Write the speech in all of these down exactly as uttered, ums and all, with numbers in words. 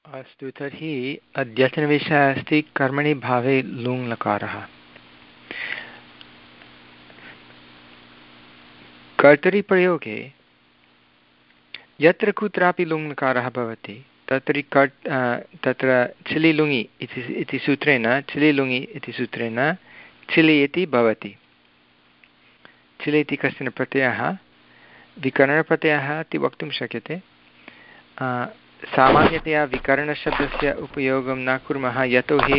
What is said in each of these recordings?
अस्तु, तर्हि अद्यतनविषयः अस्ति कर्मणि भावे लुङ् लकारः। कर्तरिप्रयोगे यत्र कुत्रापि लुङ् लकारः भवति तत्र कर् तत्र चिलि लुङि इति इति सूत्रेण चिलि लुङि इति सूत्रेण चिलि इति भवति। चिलि इति कश्चन प्रत्ययः विकरणप्रत्ययः इति वक्तुं शक्यते। सामान्यतया विकरणशब्दस्य उपयोगं न कुर्मः, यतोहि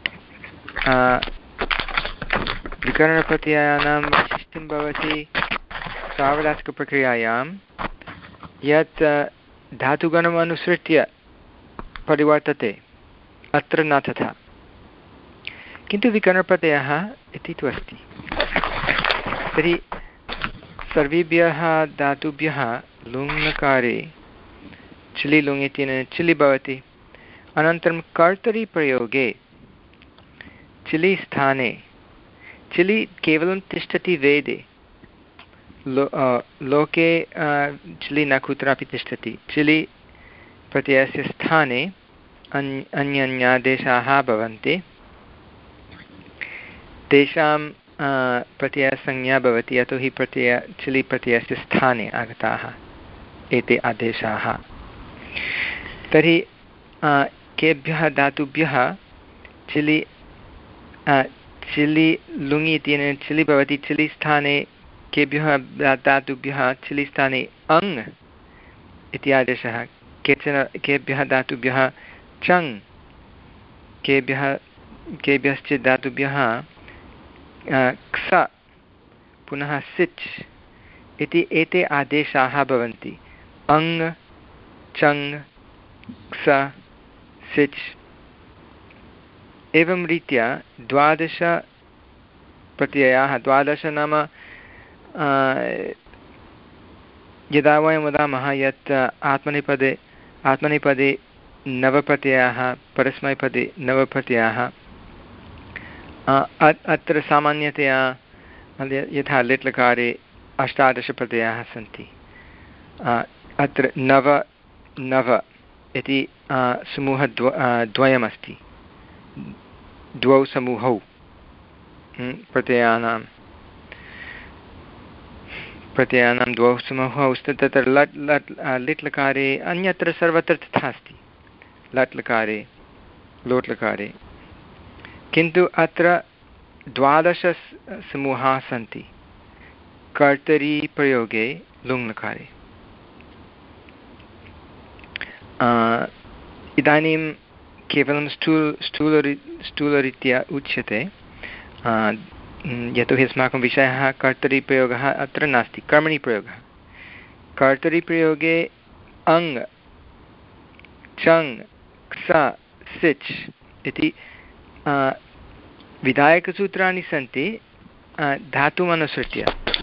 विकरणप्रत्ययानां वैशिष्ट्यं भवति सार्वधातुकप्रक्रियायां यत् धातुगणम् अनुसृत्य परिवर्तते, अत्र न तथा। किन्तु विकरणप्रत्ययः इति तु अस्ति। तर्हि सर्वेभ्यः धातुभ्यः लुङ्लकारे चिलि लुङ् इत्यनेन चिलि भवति। अनन्तरं कर्तरिप्रयोगे चिलि स्थाने चिलि केवलं तिष्ठति वेदे, लो लोके चिलि न कुत्रापि तिष्ठति। चिलि प्रत्ययस्य स्थाने अन्य अन्यान्यादेशाः भवन्ति, तेषां प्रत्ययसंज्ञा भवति, यतोहि प्रत्यय चिलि प्रत्ययस्य स्थाने आगताः एते आदेशाः। तर्हि केभ्यः धातुभ्यः चिलि चिलि लुङि इत्यनेन चिलि भवति, चिलि स्थाने केभ्यः धातुभ्यः चिलि स्थाने अङ् इति आदेशः, केचन केभ्यः धातुभ्यः चङ्, केभ्यः केभ्यश्चित् धातुभ्यः क्स, पुनः सिच् इति एते आदेशाः भवन्ति। अङ् चङ् क्स सिच्, एवं रीत्या द्वादश प्रत्ययाः, द्वादश नाम यदा वयं वदामः यत् आत्मनेपदे आत्मनेपदे नवप्रत्ययाः, परस्मैपदे नवप्रत्ययाः, अत्र सामान्यतया यथा लिट् लकारे अष्टादशप्रत्ययाः सन्ति। अत्र नव नव इति समूहद्व द्वयमस्ति, द्वौ समूहौ प्रत्ययानां प्रत्ययानां द्वौ समूहौ स्तः। तत्र लट् लट् लिट् लकारे अन्यत्र सर्वत्र तथा अस्ति, लट् लकारे लोट् लकारे, किन्तु अत्र द्वादश समूहाः सन्ति कर्तरिप्रयोगे लुङ् लकारे। इदानीं केवलं स्थूल स्थूलरी स्थूलरीत्या उच्यते, यतोहि अस्माकं विषयः कर्तरिप्रयोगः अत्र नास्ति, कर्मणि प्रयोगः। कर्तरिप्रयोगे अङ् चङ् क्स सिच् इति विधायकसूत्राणि सन्ति धातुमनुसृत्य।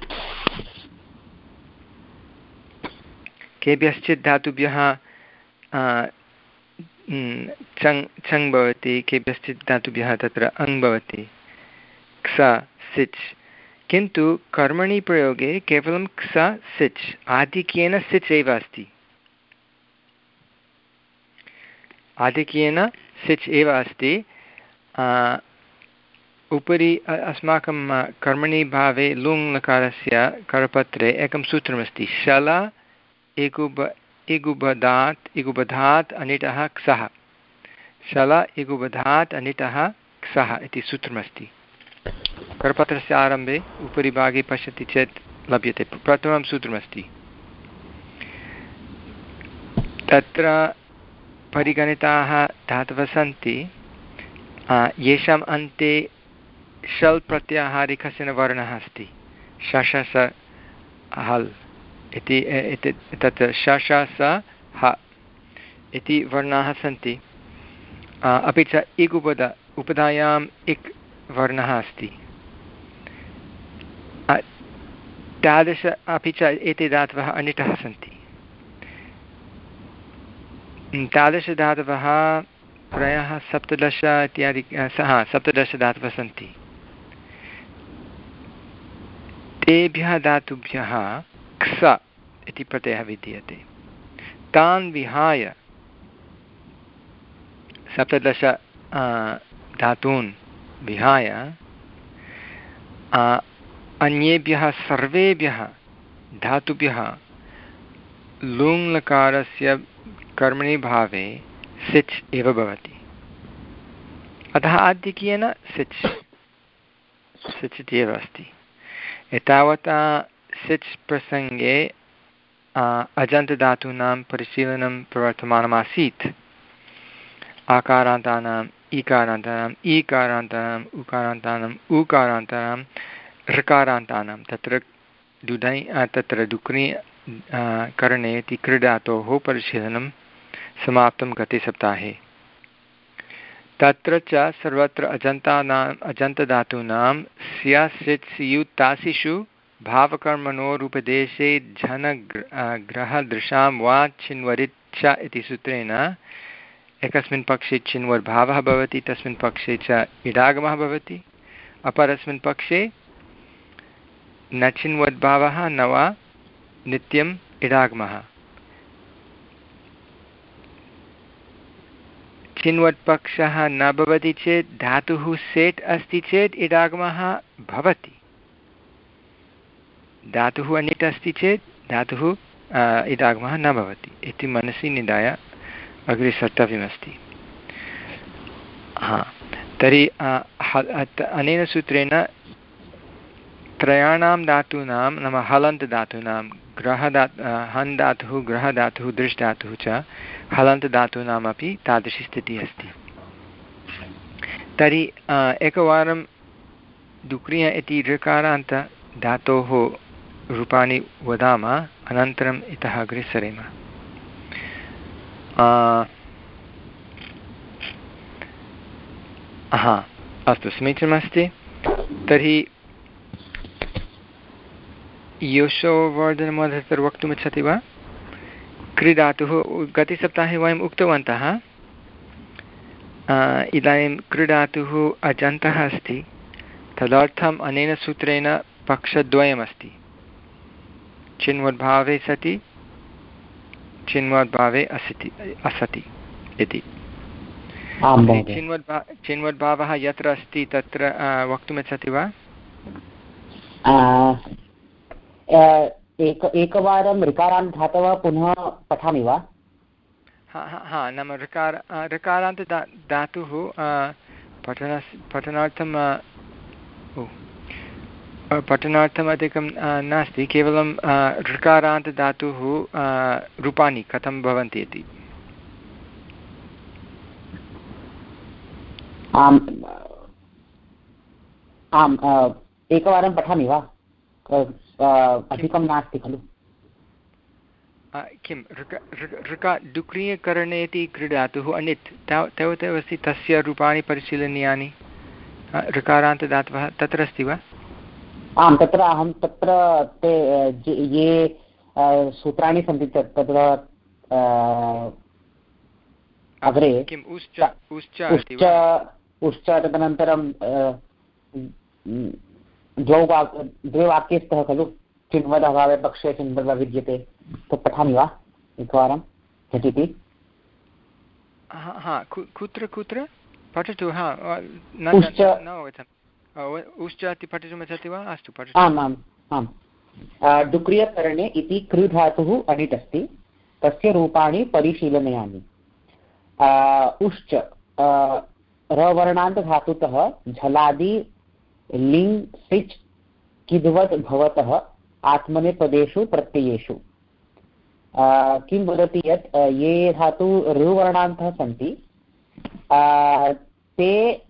केभ्यश्चित् धातुभ्यः चङ् चङ् भवति, केभ्यश्चित् धातुभ्यः तत्र अङ् भवति, क्स सिच्। किन्तु कर्मणि प्रयोगे केवलं क्स सिच्, आधिक्येन सिच् एव अस्ति, आधिक्येन सिच् एव अस्ति। उपरि अस्माकं कर्मणि भावे लुङ् लकारस्य करपत्रे एकं सूत्रमस्ति, शल इगुब इगुबधात् इगुबधात् अनिटः क्सः, शल इगुबधात् अनिटः क्सः इति सूत्रमस्ति। करपत्रस्य आरम्भे उपरि भागे पश्यति चेत् लभ्यते, प्रथमं सूत्रमस्ति। तत्र परिगणिताः धातवः सन्ति येषाम् अन्ते शल् प्रत्याहारे कश्चन वर्णः अस्ति, शश स हल् इति, तत्र शश स ह इति वर्णाः सन्ति। अपि च इक् उपद उपधायाम् इक् वर्णः अस्ति, तादृश अपि च एते धातवः अनिटः सन्ति। तादृशधातवः प्रायः सप्तदश इत्यादि सः सप्तदशधातवः सन्ति। तेभ्यः धातुभ्यः क्स इति प्रत्ययः विद्यते। तान् विहाय सप्तदश धातून् विहाय अन्येभ्यः सर्वेभ्यः धातुभ्यः लुङ् लकारस्य कर्मणि भावे सिच् एव भवति। अतः आधिक्येन सिच् सिच् इति एव अस्ति। एतावता सिच् प्रसङ्गे अजन्तधातूनां परिशीलनं प्रवर्तमानमासीत्। आकारान्तानाम् ईकारान्तानाम् ईकारान्तानाम् उकारान्तानाम् उकारान्तानां ऋकारान्तानां तत्र दुधै तत्र दुक्रि करणे इति क्रीडातोः परिशीलनं समाप्तं गते सप्ताहे। तत्र च सर्वत्र अजन्तानाम् अजन्तधातूनां स्या सिच् स्युत् तासिषु भावकर्मणोरुपदेशे झन ग्रहदृशां वा चिन्वरित् च इति सूत्रेण एकस्मिन् पक्षे चिन्वर्भावः भवति, तस्मिन् पक्षे च इडागमः भवति, अपरस्मिन् पक्षे न चिन्वद्भावः न वा नित्यम् इडागमः। चिन्वत्पक्षः न भवति चेत् धातुः सेट् अस्ति चेत् इडागमः भवति, धातुः अनिट् अस्ति चेत् धातुः इडागमः न भवति इति मनसि निधाय अग्रे सर्तव्यमस्ति। हा तर्हि अनेन सूत्रेण त्रयाणां धातूनां नाम हलन्तधातूनां ग्रहधा हन् धातुः ग्रहधातुः दृश् धातुः च हलन्तधातूनामपि तादृशी स्थितिः अस्ति। तर्हि एकवारं दुक्रिय इति ऋकारान्त धातोः रूपाणि वदामः, अनन्तरम् इतः अग्रे सरेम। हा अस्तु, समीचीनमस्ति। तर्हि यशोवर्धनमहोदय वक्तुमिच्छति वा? क्रीडातुः गतसप्ताहे वयम् उक्तवन्तः इदानीं क्रीडातुः अजन्तः अस्ति, तदर्थम् अनेन सूत्रेण पक्षद्वयमस्ति, चिन्वद्भावे सति चिन्वद्भावे असति असति इति। चिन्वद्भा चिन्वद्भावः यत्र अस्ति तत्र वक्तुमिच्छति वा? एक एकवारं ऋकारान्त धातवः पुनः पठामि वा? हा हा हा नाम ऋकार ऋकारान्त धा धातुः पठन पठनार्थं पठनार्थम् अधिकं नास्ति, केवलं ऋकारान्त धातुः रूपाणि कथं भवन्ति इति। आम् आम् एकवारं पठामि वा? अधिकं नास्ति खलु? किं ऋका डुक्रियकरणे इति क्रीडातुः अनित् तावदेव अस्ति, तस्य रूपाणि परिशीलनीयानि। ऋकारान्तदातवः तत्र अस्ति वा? आं तत्र अहं तत्र ते ये सूत्राणि सन्ति तत्र अग्रे किम् उश्च उश्च उश्च तदनन्तरं द्वौ वाक् द्वे वाक्ये स्तः खलु, चिन्वदभावे पक्षे चिन्वद् विद्यते, तत् पठामि वा एकवारं झटिति? हा कुत्र कुत्र पठतु। हा न अवगतम्। उश्च इति पठितुमिच्छति वा? अस्तु पठतु। आम् आम् आम् डुक्रियकरणे इति कृ धातुः अनिट् अस्ति, तस्य रूपाणि परिशीलनीयानि। उश्च रवर्णान्तधातुतः झलादि लिङ् सिच् किद्वत् भवतः आत्मनेपदेषु प्रत्ययेषु किं वदति यत् ये धातु ऋवर्णान्तः सन्ति ते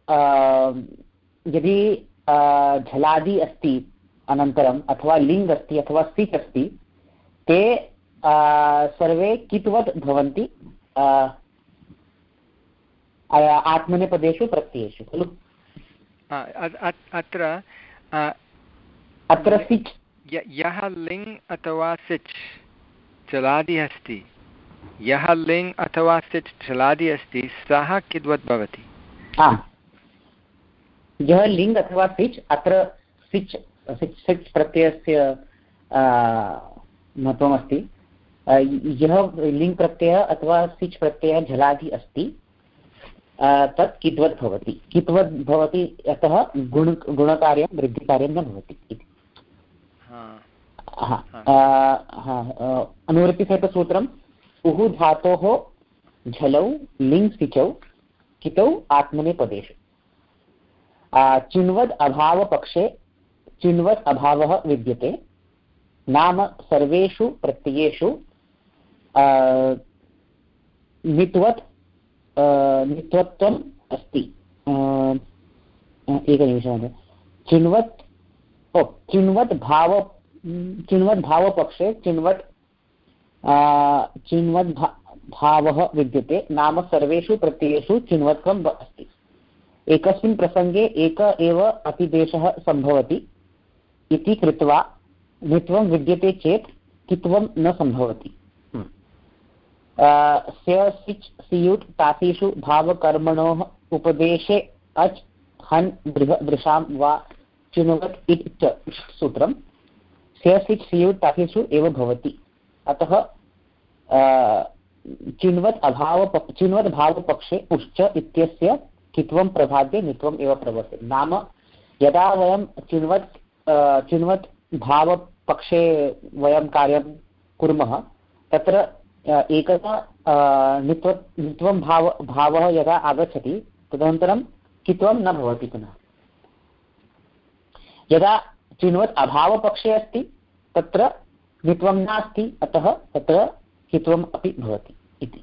यदि झलादि अस्ति अनन्तरम् अथवा लिङ् अस्ति अथवा सिच् अस्ति, ते सर्वे कित्वत् भवन्ति आत्मनेपदेषु प्रत्ययेषु खलु? अत्र अत्र सिच् यः लिङ् अथवा सिच् चलादि अस्ति, यः लिङ् अथवा सिच् चलादि अस्ति सः किद्वत् भवति? यः लिङ् अथवा सिच्, अत्र सिच् सिच् सिच् प्रत्ययस्य महत्त्वमस्ति। यः लिङ् प्रत्ययः अथवा सिच् प्रत्ययः झलादि अस्ति तत् कित्वत् भवति कित्वत् भवति अतः गुण गुणकार्यं वृद्धिकार्यं न भवति इति। अनुवृत्तिसहितसूत्रम् उः धातोः झलौ लिङ् सिचौ कितौ आत्मनेपदेषु। चिन्वद् अभावपक्षे चिन्वत् अभावः विद्यते नाम सर्वेषु प्रत्ययेषु नित्वत् नित्वत्वम् अस्ति। एकनिमिषः। चिन्वत् ओ चिन्वत् भाव चिन्वत् भावपक्षे चिन्वत् चिन्वत् भावः विद्यते नाम सर्वेषु प्रत्ययेषु चिन्वत्वम् अस्ति। एकस्मिन् प्रसङ्गे एक एव अतिदेशः सम्भवति इति कृत्वा नित्वं विद्यते चेत् कित्वं न सम्भवति। स्य सिच् सियुट् तासीषु भावकर्मणोः उपदेशे अच् हन् दृह दृशां वा चिन्वत् इत् च सूत्रं स्य सिच् सियुट् तासीषु एव भवति। अतः चिन्वत् अभाव चिन्वत् भावपक्षे उश्च इत्यस्य कित्वं प्रभाद्ये नित्वम् एव प्रवर्तते। नाम यदा वयं चिन्वत् चिन्वत् भावपक्षे वयं कार्यं कुर्मः तत्र एकदा नित्वं नित्वं भाव भावः यदा आगच्छति तदनन्तरं कित्वं न भवति पुनः। यदा चिन्वत् अभावपक्षे अस्ति तत्र नित्वं नास्ति अतः तत्र कित्वम् अपि भवति इति।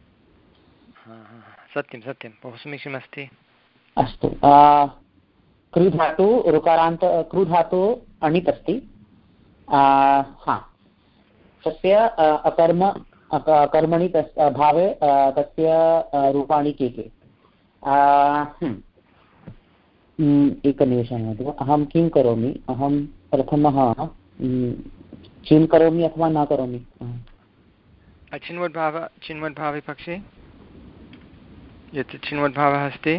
सत्यं सत्यं बहु समीचीनमस्ति। अस्तु क्रुधातु ऋकारान्त क्रुधातु अणित् अस्ति। हा तस्य अकर्म कर्मणि तस् भावे तस्य रूपाणि के के? एकनिमेषः महोदय अहं किं करोमि अहं प्रथमः चिन् करोमि अथवा न करोमि? चिन्वद्भाव चिन्वद्भावे पक्षे यत् चिन्वद्भावः अस्ति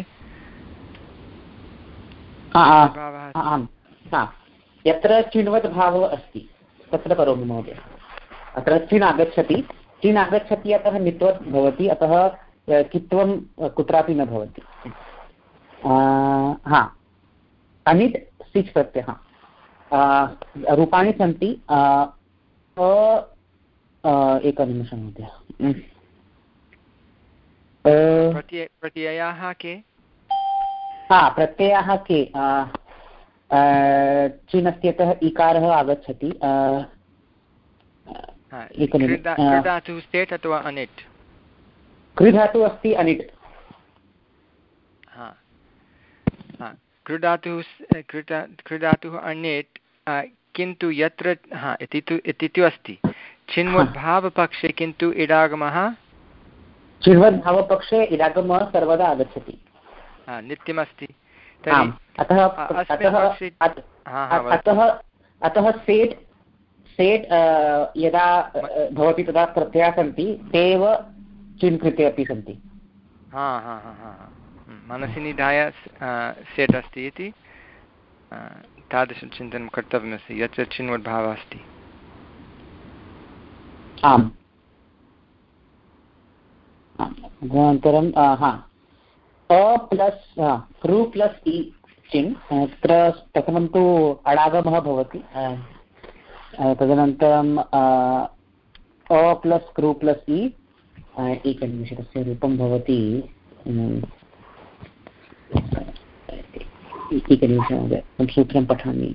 आम् यत्र चिन्वद्भावः अस्ति तत्र करोमि महोदय। अत्र चिन् आगच्छति चिन् आगच्छति अतः नित्वत् भवति अतः कित्वं कुत्रापि न भवति। हा अनिट् सिच् प्रत्ययः रूपाणि सन्ति। एकनिमिषं महोदय प्रत्ययाः के? हा प्रत्ययाः के चिन् अस्ति अतः इकारः आगच्छति। कृधातुः स्टेट् अथवा अनिट्? कृधातुः अस्ति अनिट्। कृधातुः कृधातुः अनिट् किन्तु यत्र हा इति तु इति तु अस्ति चिन्वद्भावपक्षे किन्तु इडागमः चिन्वद्भावपक्षे इडागमः सर्वदा आगच्छति नित्यमस्ति। अतः अतः अतः सेट् सेट् यदा भवति तदा प्रत्ययाः सन्ति ते एव चिन् कृते अपि सन्ति। हा हा हा हा मनसि निधाय सेट् अस्ति इति तादृशं चिन्तनं कर्तव्यमस्ति यत्र चिन्वद्भावः अस्ति। आम् अनन्तरं हा अ प्लस् कृ प्लस् इ चिन् तत्र प्रथमं तु अडागमः भवति। तदनन्तरं अ प्लस् कृ प्लस् इ एकनिमिषं तस्य रूपं भवति एकनिमिषं महोदय सूत्रं पठामि।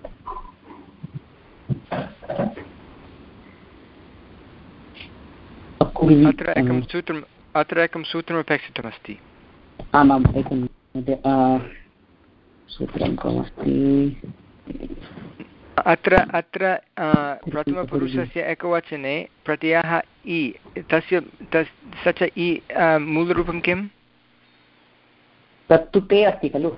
अत्र एकं सूत्रम् अत्र एकं सूत्रम् अपेक्षितमस्ति। आमाम् एकं सूत्रं कमस्ति अत्र अत्र प्रथमपुरुषस्य एकवचने प्रत्ययः इ तस्य तस् स च इ मूलरूपं किं? तत्तु ते अस्ति खलु।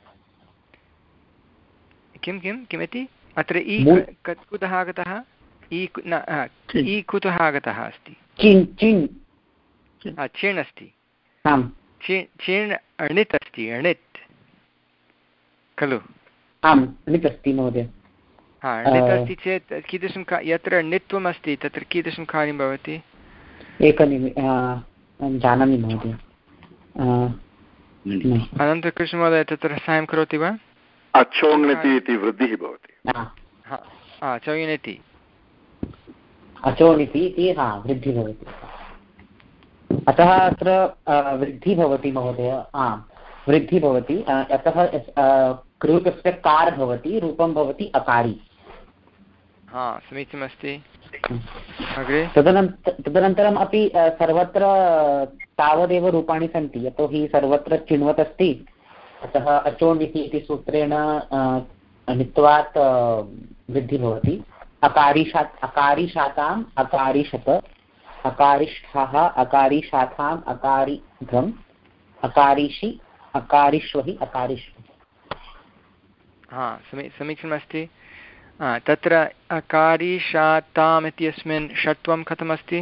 किं किं किमिति? अत्र इ कुतः आगतः? इ न इ कुतः आगतः अस्ति? चिन् चिन् चिन् अस्ति। आम् चिन् अणित् अस्ति अणित् खलु? आम् अणित् अस्ति महोदय। हा अणित् अस्ति चेत् कीदृशं का यत्र णित्वम् अस्ति तत्र कीदृशं कार्यं भवति? एकनिमिषं जानामि महोदय। अनन्तकृष्णमहोदय तत्र साहाय्यं करोति वा? अचोङ्णति इति वृद्धिः भवति। अचोङ्णति अचोणिति इति हा वृद्धिः भवति। अतः अत्र वृद्धिः भवति महोदय। आम् वृद्धिः भवति। अतः कृतस्य कार् भवति, रूपं भवति अकारि। हा समीचीनमस्ति। अग्रे तदनन्तर तदनन्तरम् अपि सर्वत्र तावदेव रूपाणि सन्ति, यतोहि सर्वत्र चिण्वत् अस्ति। अतः अचोणिति इति सूत्रेण नित्वात् वृद्धिः भवति। अकारिशात् अकारिशाताम् अकारिशत अकारिष्ठः अकारिशाखाम् अकारिघ्रम् अकारिषि अकारिष्वहि अकारिष्वहि। हा समी समीचीनमस्ति। तत्र अकारिशाताम् इत्यस्मिन् षत्वं कथमस्ति?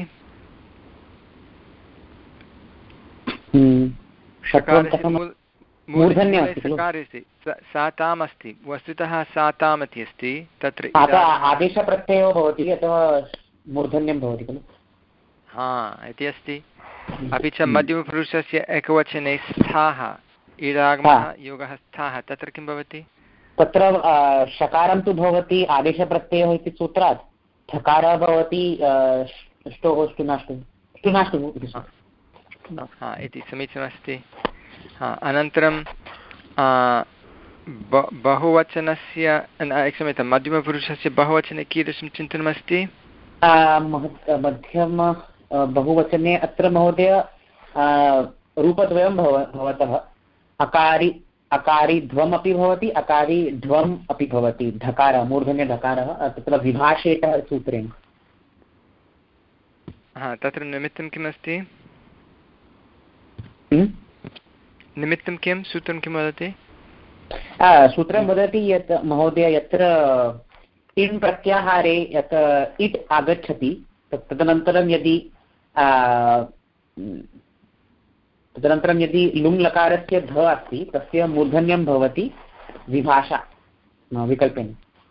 साताम् अस्ति, वस्तुतः साताम् इति अस्ति। तत्र आदेशप्रत्ययो भवति अथवा मूर्धन्यं भवति खलु। हा इति अस्ति। अपि च मध्यमपुरुषस्य एकवचने स्थाः इडागमः योगः स्थाः, तत्र किं भवति? तत्र शकारं तु भवति आदेशप्रत्ययः इति सूत्रात्, ठकारः भवति ष्टोः ष्टुनाष्टुः ष्टुनाष्टुः इति समीचीनमस्ति। अनन्तरं बहुवचनस्य क्षम्यतां मध्यमपुरुषस्य बहुवचने कीदृशं चिन्तनमस्ति? मध्यम बहुवचने अत्र महोदय रूपद्वयं भवतः। अकारि अकारि ध्वम् अपि भवति, अकारि ध्वम् अपि भवति। ढकारः मूर्धन्य ढकारः तत्र विभाषेतः सूत्रेण। हा तत्र निमित्तं किमस्ति? निमित्तं किं सूत्रं किं वदति? सूत्रं वदति यत् महोदय यत्र इन् प्रत्याहारे यत् इट् आगच्छति तदनन्तरं यदि तदनन्तरं यदि लुङ् लकारस्य ध अस्ति तस्य मूर्धन्यं भवति विभाषा विकल्पेन।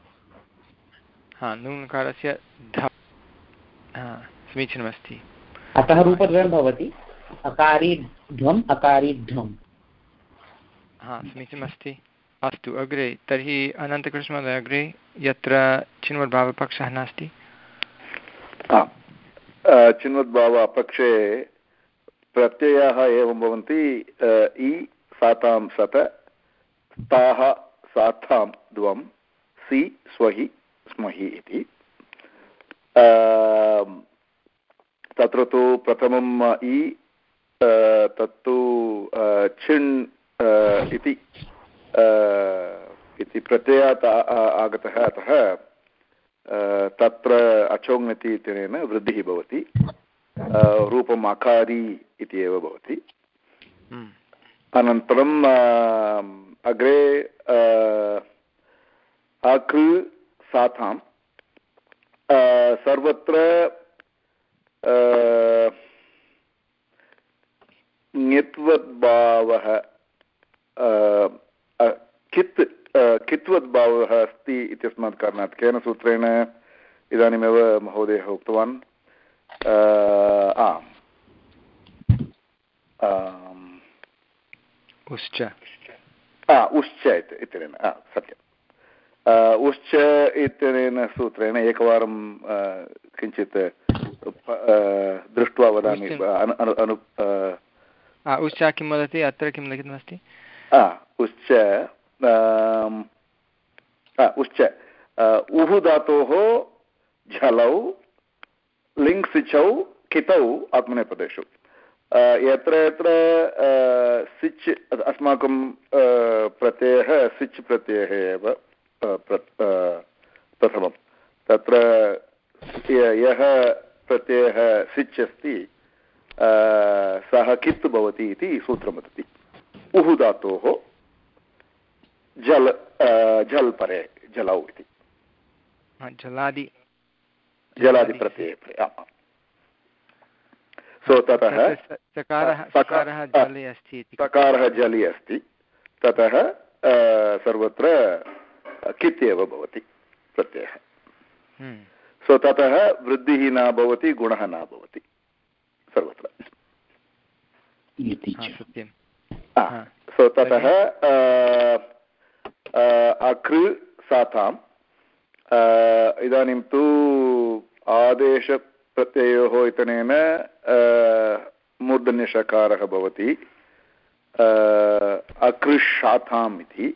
हा लुङ् लकारस्य ध समीचीनमस्ति। अतः रूपद्वयं भवति अकारि ध्वम् अकारि ध्वम्। हा समीचीनमस्ति। अस्तु अग्रे तर्हि अनन्तकृष्णमहोदय अग्रे यत्र चिन्वद्भावपक्षः नास्ति। चिन्वद्भावपक्षे प्रत्ययाः एवं भवन्ति। इ सातां सत, ताः सातां द्वं, सि स्वहि स्महि इति। तत्र तु प्रथमम् इ तत्तु छिण् इति इति प्रत्ययात् आगतः, अतः तत्र अचोङ्णति इत्यनेन वृद्धिः भवति। रूपम् अकारि इति एव भवति। अनन्तरम् अग्रे अकृ सातां सर्वत्र ङित्वद्भावः कित् कित्वद्भावः अस्ति इत्यस्मात् कारणात् केन सूत्रेण इदानीमेव महोदयः उक्तवान्। उश्च उश्च इत्यनेन सत्यम्। उश्च इत्यनेन सूत्रेण एकवारं किञ्चित् दृष्ट्वा वदामि। उश्च किं वदति? अत्र किं लिखितमस्ति? उश्च उश्च उः धातोः झलौ लिङ् सिचौ कितौ आत्मनेपदेषु यत्र यत्र सिच् अस्माकं प्रत्ययः सिच् प्रत्ययः एव प्रथमं। तत्र यः प्रत्ययः सिच् अस्ति सः कित् भवति इति सूत्रं वदति। उः धातोः जल जल् परे जलौ इति जलादि जलादिप्रत्यये। सो ततः सकारः जले अस्ति, सकारः जलि अस्ति, ततः सर्वत्र कित् एव भवति प्रत्ययः। सो ततः वृद्धिः न भवति, गुणः न भवति सर्वत्र। सत्यं सो ततः अकृ साताम् इदानीं तु आदेशप्रत्ययोः इत्यनेन मूर्धन्यषकारः भवति अकृशाताम् इति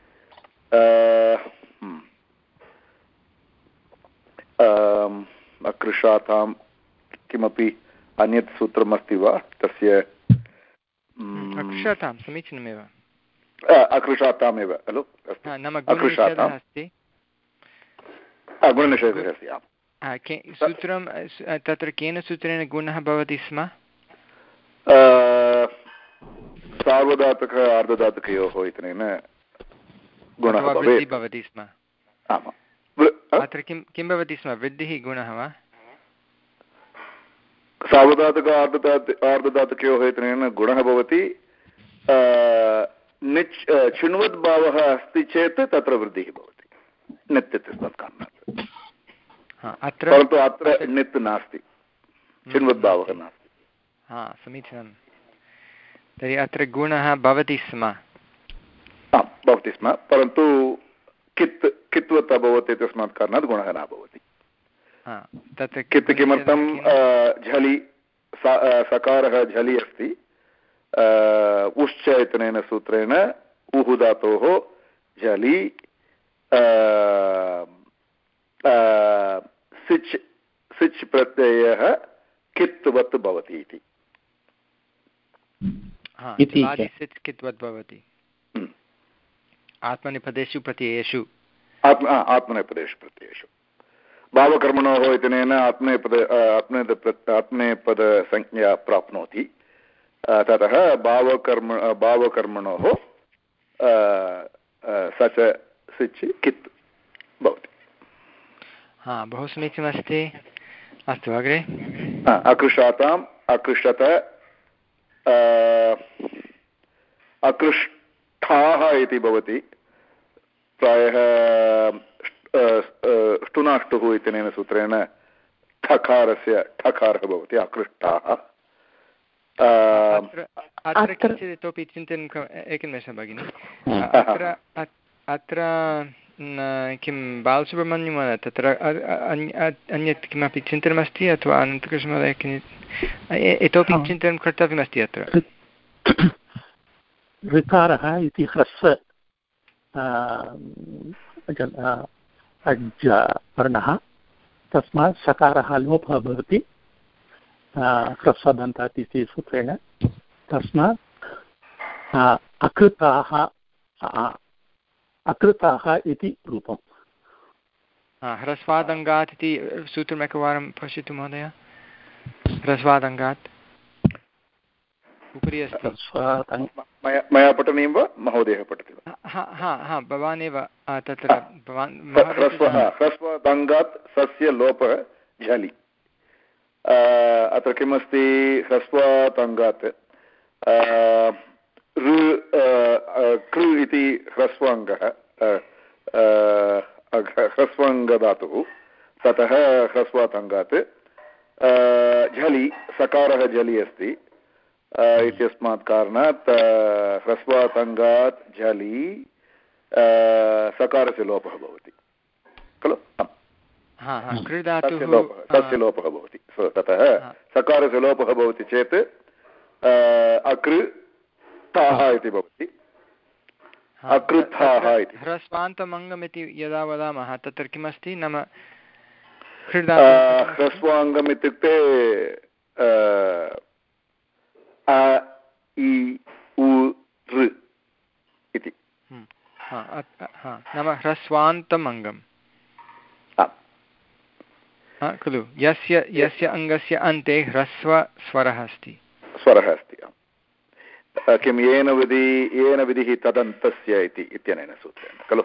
अकृशातां किमपि अन्यत् सूत्रमस्ति वा तस्य? अकृशातां समीचीनमेव अकृशातामेव खलु गुणनिषेधः अस्ति गुणनिषेधः अस्ति सूत्रं तत्र केन सूत्रेण गुणः भवति स्म? सार्वधातुक आर्धधातुकयोः इत्यनेन गुणः भवति स्म। आमाम् अत्र किं किं भवति स्म? वृद्धिः गुणः वा? सार्वधातुक आर्धधातु आर्धधातुकयोः इत्यनेन गुणः भवति। निच् चिण्वद्भावः अस्ति चेत् तत्र वृद्धिः भवति नित् इत्यस्मात् कारणात्। परन्तु अत्र नित् नास्ति, चिण्वद्भावः नास्ति। हा समीचीनं। तर्हि अत्र गुणः भवति स्म। आम् भवति स्म, परन्तु कित् कित्वत् अभवत् इत्यस्मात् कारणात् गुणः न भवति। कित् किमर्थं? झलि सकारः झलि अस्ति, उश्च इत्यनेन सूत्रेण उः धातोः झलि सिच् सिच् प्रत्ययः कित्वत् भवति इति। सिच् कित्वत् भवति आत्मनेपदेषु प्रत्ययेषु। आत्मनेपदेषु प्रत्ययेषु भावकर्मणोः इत्यनेन आत्मनेपद आत्मनेपद आत्मनेपदसंज्ञा प्राप्नोति। ततः भावकर्म भावकर्मणोः स च सिच् कित् भवति। हा बहु समीचीनमस्ति। अस्तु अग्रे। अकृशाताम् अकृशत अकृष्ठाः इति भवति। प्रायः ष्टुनाष्टुः इत्यनेन सूत्रेण ठकारस्य ठकारः भवति अकृष्टाः। अत्र किञ्चित् इतोपि चिन्तनं एकनिमेषं भगिनि। अत्र अत्र किं बालसुब्रह्मण्यं तत्र अन्यत् किमपि चिन्तनमस्ति अथवा अनन्तकृष्णमहोदय इतोपि चिन्तनं कर्तव्यमस्ति अत्र? ऋकारः इति ह्रस्व वर्णः, तस्मात् सकारः लोपः भवति ह्रस्वदन्तात् इति सूत्रेण। तस्मात् अकृताः अकृताः इति रूपम्। ह्रस्वादङ्गात् इति सूत्रम् एकवारं पश्यतु महोदय। ह्रस्वादङ्गात् उपरि अस्ति। मया पठनीयं वा महोदयः पठति वा? हा हा हा भवान् एव तत्र भवान्। ह्रस्वादङ्गात् सस्य लोपः झलि। अत्र किमस्ति? ह्रस्वादङ्गात् कृ इति ह्रस्वाङ्गः ह्रस्वाङ्गधातुः, ततः ह्रस्वादङ्गात् झलि सकारः झलि अस्ति इत्यस्मात् कारणात् ह्रस्वादङ्गात् झलि सकारस्य लोपः भवति खलु? तस्य लोपः भवति। ततः सकारस्य लोपः भवति चेत् अकृताः इति भवति। अकृताः इति ह्रस्वान्तमङ्गम् इति यदा वदामः तत्र किमस्ति नाम? ह्रस्वाङ्गम् इत्युक्ते अ इ उ ऋ इति नाम ह्रस्वान्तम् अङ्गम् खलु, यस्य यस्य अङ्गस्य अन्ते ह्रस्वस्वरः अस्ति स्वरः अस्ति। किं येन विधि येन विधिः तदन्तस्य इति इत्यनेन सूत्रेण खलु?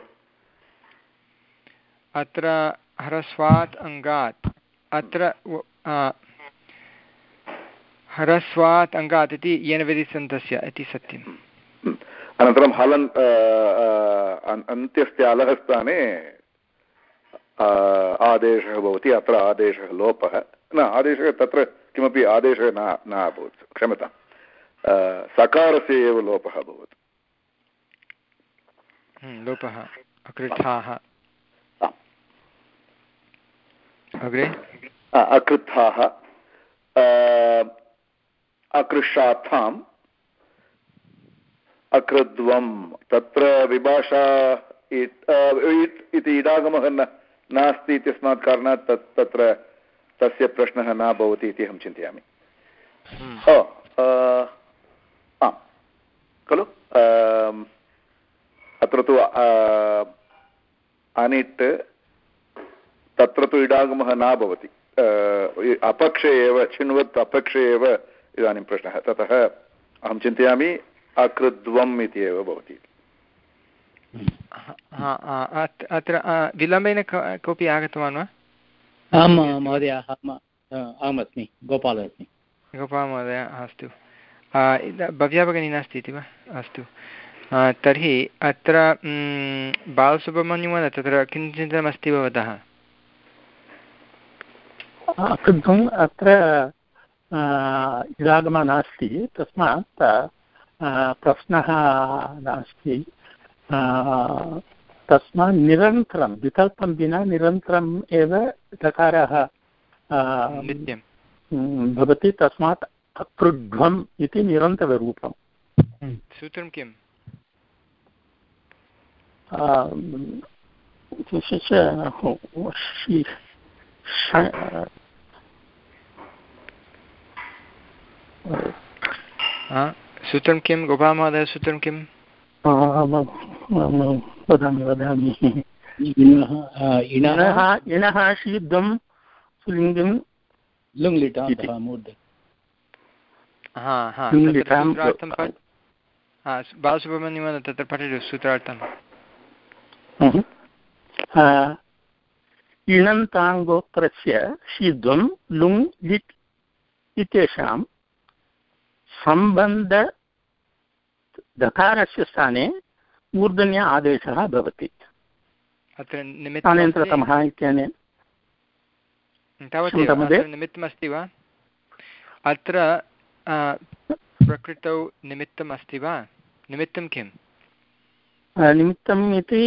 अत्र ह्रस्वात् अङ्गात् अत्र ह्रस्वात् अङ्गात् इति येन विधिसन्तस्य इति सत्यम्। अनन्तरं हलन् अन्त्यस्य अलः स्थाने आदेशः भवति। अत्र आदेशः लोपः न, आदेशः तत्र किमपि आदेशः न न अभवत्, क्षम्यताम्। सकारस्य एव लोपः भवति। लोपः अकृथाः अग्रे अकृथाः अकृशाथाम् अकृद्वम् तत्र विभाषा इति इडागमः न नास्ति इत्यस्मात् कारणात् तत् तत्र तस्य प्रश्नः न भवति इति अहं चिन्तयामि। खलु अत्र तु अनिट् तत्र तु इडागमः न भवति अपक्षे एव चिन्वत् अपक्षे एव इदानीं प्रश्नः ततः अहं चिन्तयामि अकृद्वम् इति एव भवति। अत्र विलम्बेन कोऽपि आगतवान् वा? आं महोदय अहमस्मि गोपालः अस्मि। गोपालमहोदय अस्तु भव्या भगिनी नास्ति इति वा? अस्तु तर्हि अत्र बालसुब्रह्मण्यं तत्र किञ्चिन्तनमस्ति भवतः? अकृद्धम् अत्र इडागमः नास्ति तस्मात् प्रश्नः नास्ति तस्मात् निरन्तरं विकल्पं विना निरन्तरम् एव दकारः भवति तस्मात् अकृध्वम् इति निरन्तररूपम्। सूत्रं किम्? सूत्रं किं गोपालमहोदय सूत्रं किम्? वदामि वदामि इणः इणः शीघ्रं सुलिङ्गं लुङ्लिटां बालसुब्रह्मण्यं तत्र पठतु सूत्रार्थम्। इणन्ताङ्गोत्तरस्य शीघ्रं लुङ् लिट् इत्येषां सम्बन्धदकारस्य स्थाने मूर्धन्य आदेशः भवति। अत्र स्थानेन्तरतमः इत्यनेन निमित्तमस्ति वा? अत्र प्रकृतौ निमित्तम् अस्ति वा? निमित्तं किं? निमित्तम् इति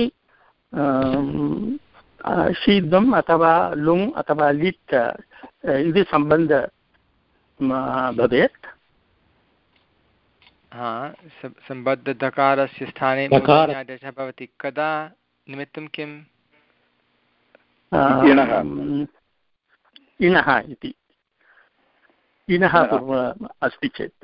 शीघ्रम् अथवा लुङ् अथवा लिट् इति सम्बन्ध भवेत्। हा सम्बद्धदकारस्य स्थाने आदेशः भवति। कदा निमित्तं किम्? इणः इति इणः अस्ति चेत्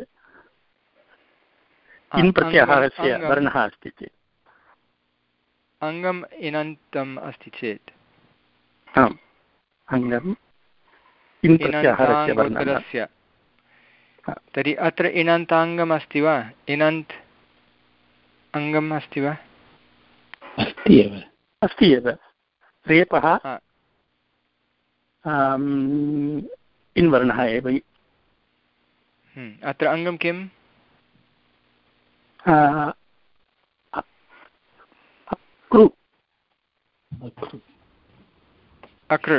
इन् प्रत्याहारस्य वर्णः अस्ति चेत् अङ्गम् इणन्तम् अस्ति चेत् आम् अङ्गम् इन् प्रत्याहारस्य वर्णः। तर्हि अत्र इणन्ताङ्गम् अस्ति वा? इणन्त् अङ्गम् अस्ति वा? अस्ति एव अस्ति एव रेपः इन्वर्णः एव। अत्र अङ्गं किम्? अकृ अकृ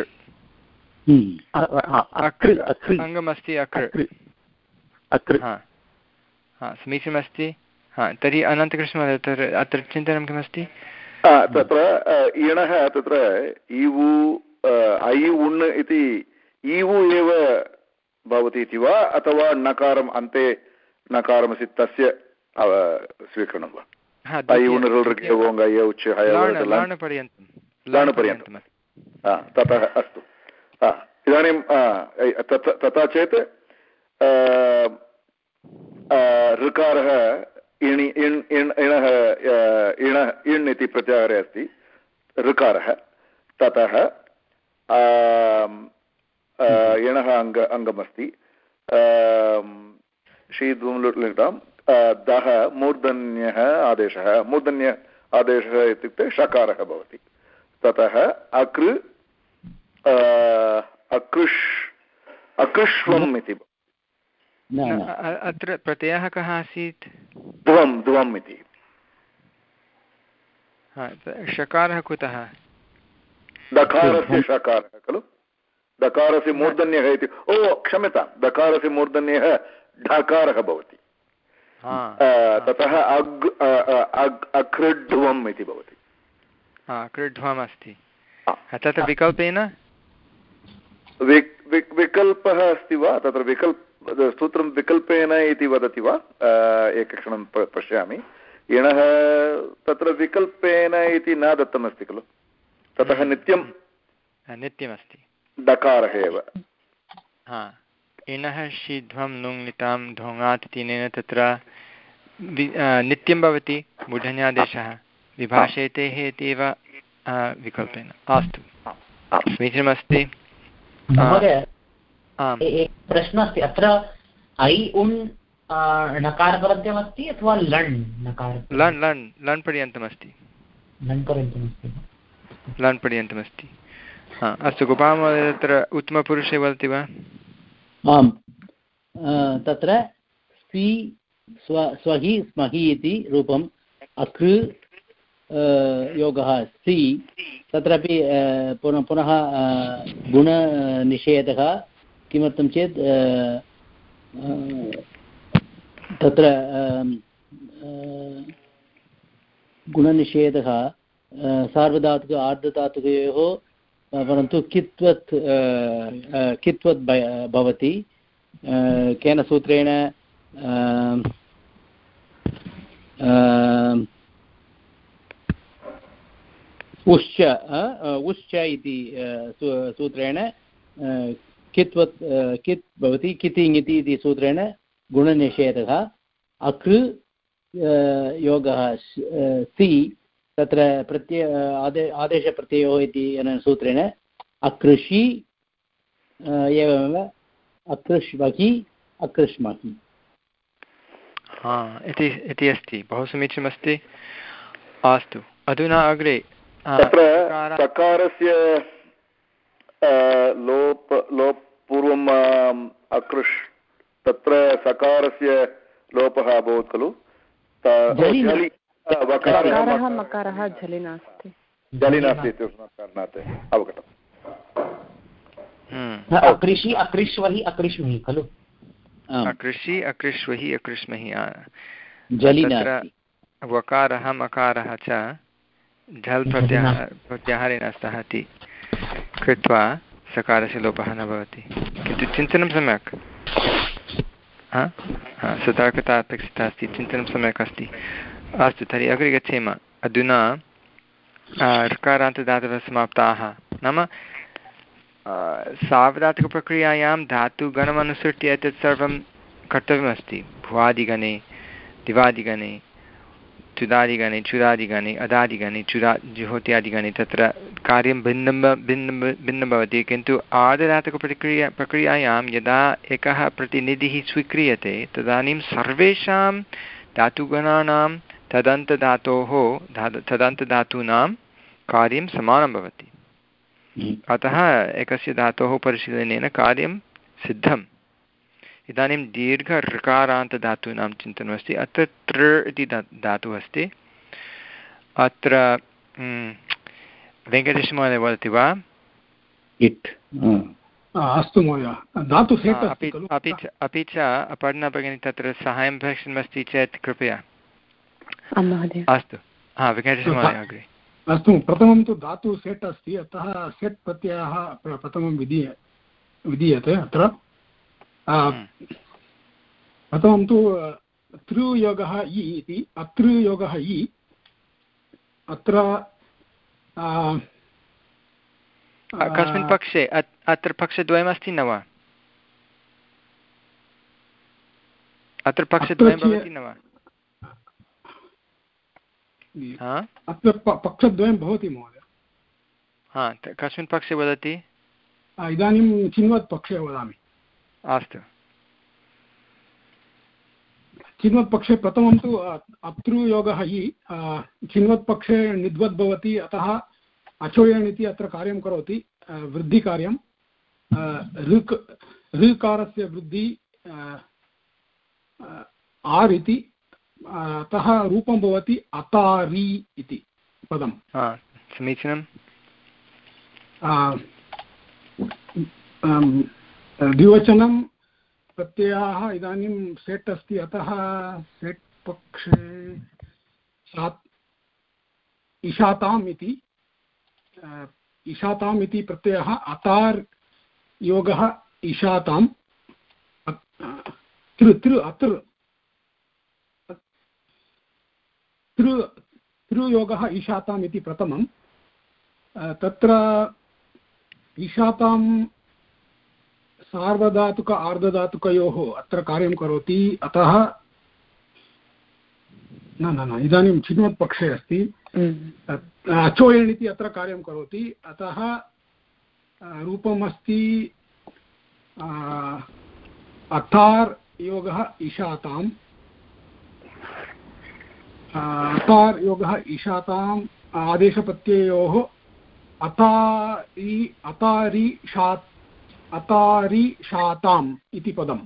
अकृ अङ्गमस्ति अकृ अकृ हा समीचीनमस्ति। हा तर्हि अनन्तकृष्णमहोदय तत्र अत्र चिन्तनं किमस्ति? तत्र इणः तत्र ईवु ऐ उण् इति ईवु एव भवति इति वा अथवा नकारम् अन्ते नकारमस्ति तस्य स्वीकरणं वा? लाणपर्यन्तं ततः अस्तु। इदानीं तथा चेत् ऋकारः इणि इण् इण् इणः इणः इण् इति प्रत्याहारे अस्ति ऋकारः ततः इणः अङ्ग अङ्गमस्ति शीध्वं लुट्लिटां दः मूर्धन्यः आदेशः मूर्धन्य आदेशः इत्युक्ते षकारः भवति। ततः अकृ अकृष् अकृष्वम् इति अत्र प्रत्ययः कः आसीत्? ध्वं ध्वम् इति। षकारः कुतः? दकारस्य षकारः खलु दकारस्य मूर्धन्यः इति। ओ क्षम्यतां दकारस्य मूर्धन्यः ढकारः भवति ततः अग् अकृड्ध्वम् इति भवति। अकृड्ध्वम् अस्ति तत्र विकल्पेन विकल्पः अस्ति वा तत्र विकल्प सूत्रं विकल्पेन इति वदति वा एकक्षणं पश्यामि। इणः तत्र विकल्पेन इति न दत्तमस्ति खलु ततः नित्यं नित्यमस्ति डकारः एव। हा इणः शीध्वं नुङ्लितां ढोङात् इत्यनेन तत्र नित्यं भवति मूर्धन्यादेशः विभाषेतेः इत्येव विकल्पेन। अस्तु समीचीनमस्ति। प्रश्नः अस्ति अत्र ऐ उन् नकारपर्यन्तमस्ति अथवा लण् नकार लण् लण् लण् पर्यन्तमस्ति लण् पर्यन्तमस्ति लण् पर्यन्तमस्ति। हा अस्तु गोपालमहोदय तत्र उत्तमपुरुषे वदति वा? आम् तत्र सि स्व स्वहि स्महि इति रूपम् अकृ योगः सि तत्रापि पुनः पुनः गुणनिषेधः किमर्थं चेत् तत्र गुणनिषेधः सार्वधातुक आर्धधातुकयोः परन्तु कित्वत् कित्वत् भवति केन सूत्रेण उश्च उश्च इति सूत्रेण कित्वत् कित् भवति कितिङ् इति सूत्रेण गुणनिषेधः अकृ योगः सि तत्र प्रत्यय आदे आदेशप्रत्ययोः इति अनेन सूत्रेण अकृषि एवमेव अकृष्वहि अकृष्महि हा इति इति अस्ति बहु समीचीनमस्ति। अस्तु अधुना अग्रे तत्र सकारस्य लोप लोप पूर्वम् अकृष् तत्र सकारस्य लोपः अभवत् खलु सकारः मकारः झलि नास्ति झलि नास्ति इत्यस्मात् कारणात् अवगतम्। अकृषि अकृष्वहि अकृष्महि खलु अकृषि अकृष्वहि अकृष्महि तत्र वकारः मकारः च झल् प्रत्याह प्रत्याहारेण स्तः इति कृत्वा सकारस्य लोपः न भवति किन्तु चिन्तनं सम्यक् सतर्कता अपेक्षिता अस्ति चिन्तनं सम्यक् अस्ति। अस्तु तर्हि अग्रे गच्छेम। अधुना ऋकारान्तदातवः समाप्ताः नाम सार्वधातुकप्रक्रियायां धातुगणमनुसृत्य एतत् सर्वं कर्तव्यमस्ति। भुवादिगणे दिवादिगणे चुदादिगणे चुरादिगणे अदादिगणे चुरा जुहोत्यादिगणे तत्र कार्यं भिन्नं भिन्नं भिन्नं भवति किन्तु आर्धधातुकप्रक्रिया प्रक्रियायां यदा एकः प्रतिनिधिः स्वीक्रियते तदानीं सर्वेषां धातुगणानां तदन्तधातोः तदन्तधातूनां कार्यं समानं भवति। अतः एकस्य धातोः परिशीलनेन कार्यं सिद्धम्। इदानीं दीर्घ ऋकारान्तधातूनां चिन्तनमस्ति। अत्र तृ इति धा धातुः अस्ति। अत्र वेङ्कटेशमहोदय वदति वा? इट् अस्तु महोदय धातु अपि अपि च अपि च अपर्णा भगिनी तत्र साहाय्यं भविष्यमस्ति चेत् कृपया। अस्तु हा वेङ्कटेशमहोदय अग्रे। अस्तु प्रथमं तु धातु सेट् अस्ति अतः सेट् प्रत्ययः प्रथमं विधीय विधीयते अत्र प्रथमं तु तृयोगः इ इति अतृयोगः इ अत्र कस्मिन् पक्षे अत्र पक्षद्वयमस्ति न वा? अत्र पक्षद्वयं भवति न वा? अत्र पक्षद्वयं भवति महोदय। हा कस्मिन् पक्षे वदति? इदानीं चिन्वत् पक्षे वदामि। अस्तु चिन्वत् पक्षे प्रथमं तु अतृयोगः इ चिन्वत् पक्षे निद्वद् भवति अतः अचोयन् इति अत्र कार्यं करोति वृद्धिकार्यं ऋक् ऋकारस्य वृद्धि आर् इति अतः रूपं भवति अतारि इति पदं। समीचीनं। द्विवचनं प्रत्ययाः इदानीं सेट् अस्ति, अतः सेट् पक्षे सात् इशाताम् इति इशाताम् इति प्रत्ययः अतार् योगः इशाताम् तृ तृ अतृ तृ तृयोगः ईशाताम् इति प्रथमं। तत्र ईशातां सार्वधातुक आर्धधातुकयोः अत्र कार्यं करोति, अतः न न न इदानीं चिन्वत्पक्षे अस्ति, अचोयण् इति अत्र कार्यं करोति, अतः रूपमस्ति अतार् योगः ईशाताम् अतार् योगः ईशाताम् आदेशप्रत्ययोः अतारि अतारि शात् अतारि शाताम् इति पदम्।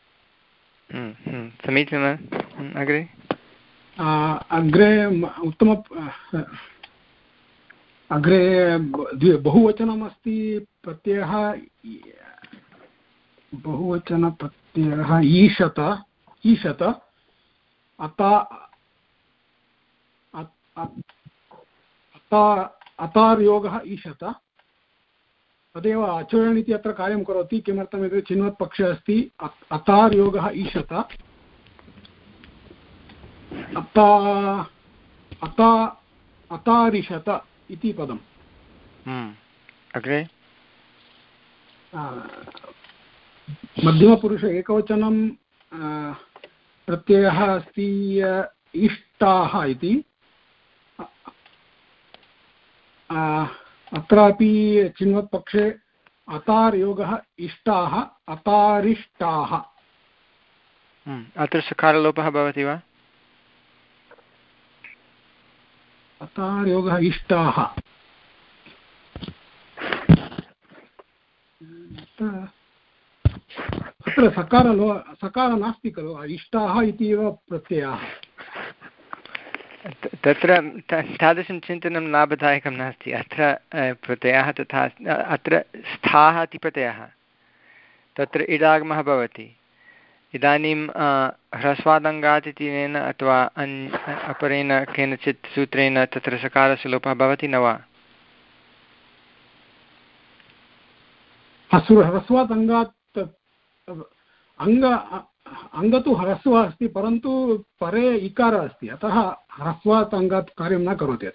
समीचीनम्। अग्रे अग्रे उत्तम अग्रे बहुवचनम् अस्ति, प्रत्ययः बहुवचनप्रत्ययः ईशत ईशत अता अता अतार् योगः ईशत, तदेव अचोयण् इति अत्र कार्यं करोति। किमर्थमिति चिन्वत्पक्षे अस्ति अतार् योगः ईशत अता अता अतारिशत इति पदम्। अग्रे मध्यमपुरुष एकवचनं प्रत्ययः अस्ति इष्टाः इति, अत्रापि चिन्वत्पक्षे अतार् योगः इष्टाः अतारिष्टाः। अत्र सकारलोपः भवति वा? अतार् योगः इष्टाः अत्र सकारलो सकारः नास्ति खलु, इष्टाः इति एव प्रत्ययः। तत्र तादृशं चिन्तनं लाभदायकं नास्ति। अत्र प्रत्ययः तथा अत्र स्थाः इति प्रत्ययः, तत्र इडागमः भवति। इदानीं ह्रस्वादङ्गात् इत्यनेन अथवा अन् अपरेण केनचित् सूत्रेण तत्र सकारस्य लोपः भवति न वा? ह्रस्वात् अङ्गात् अङ्ग अङ्ग तु ह्रस्वः अस्ति, परन्तु परे इकारः अस्ति, अतः ह्रस्वात् अङ्गात् कार्यं न करोति।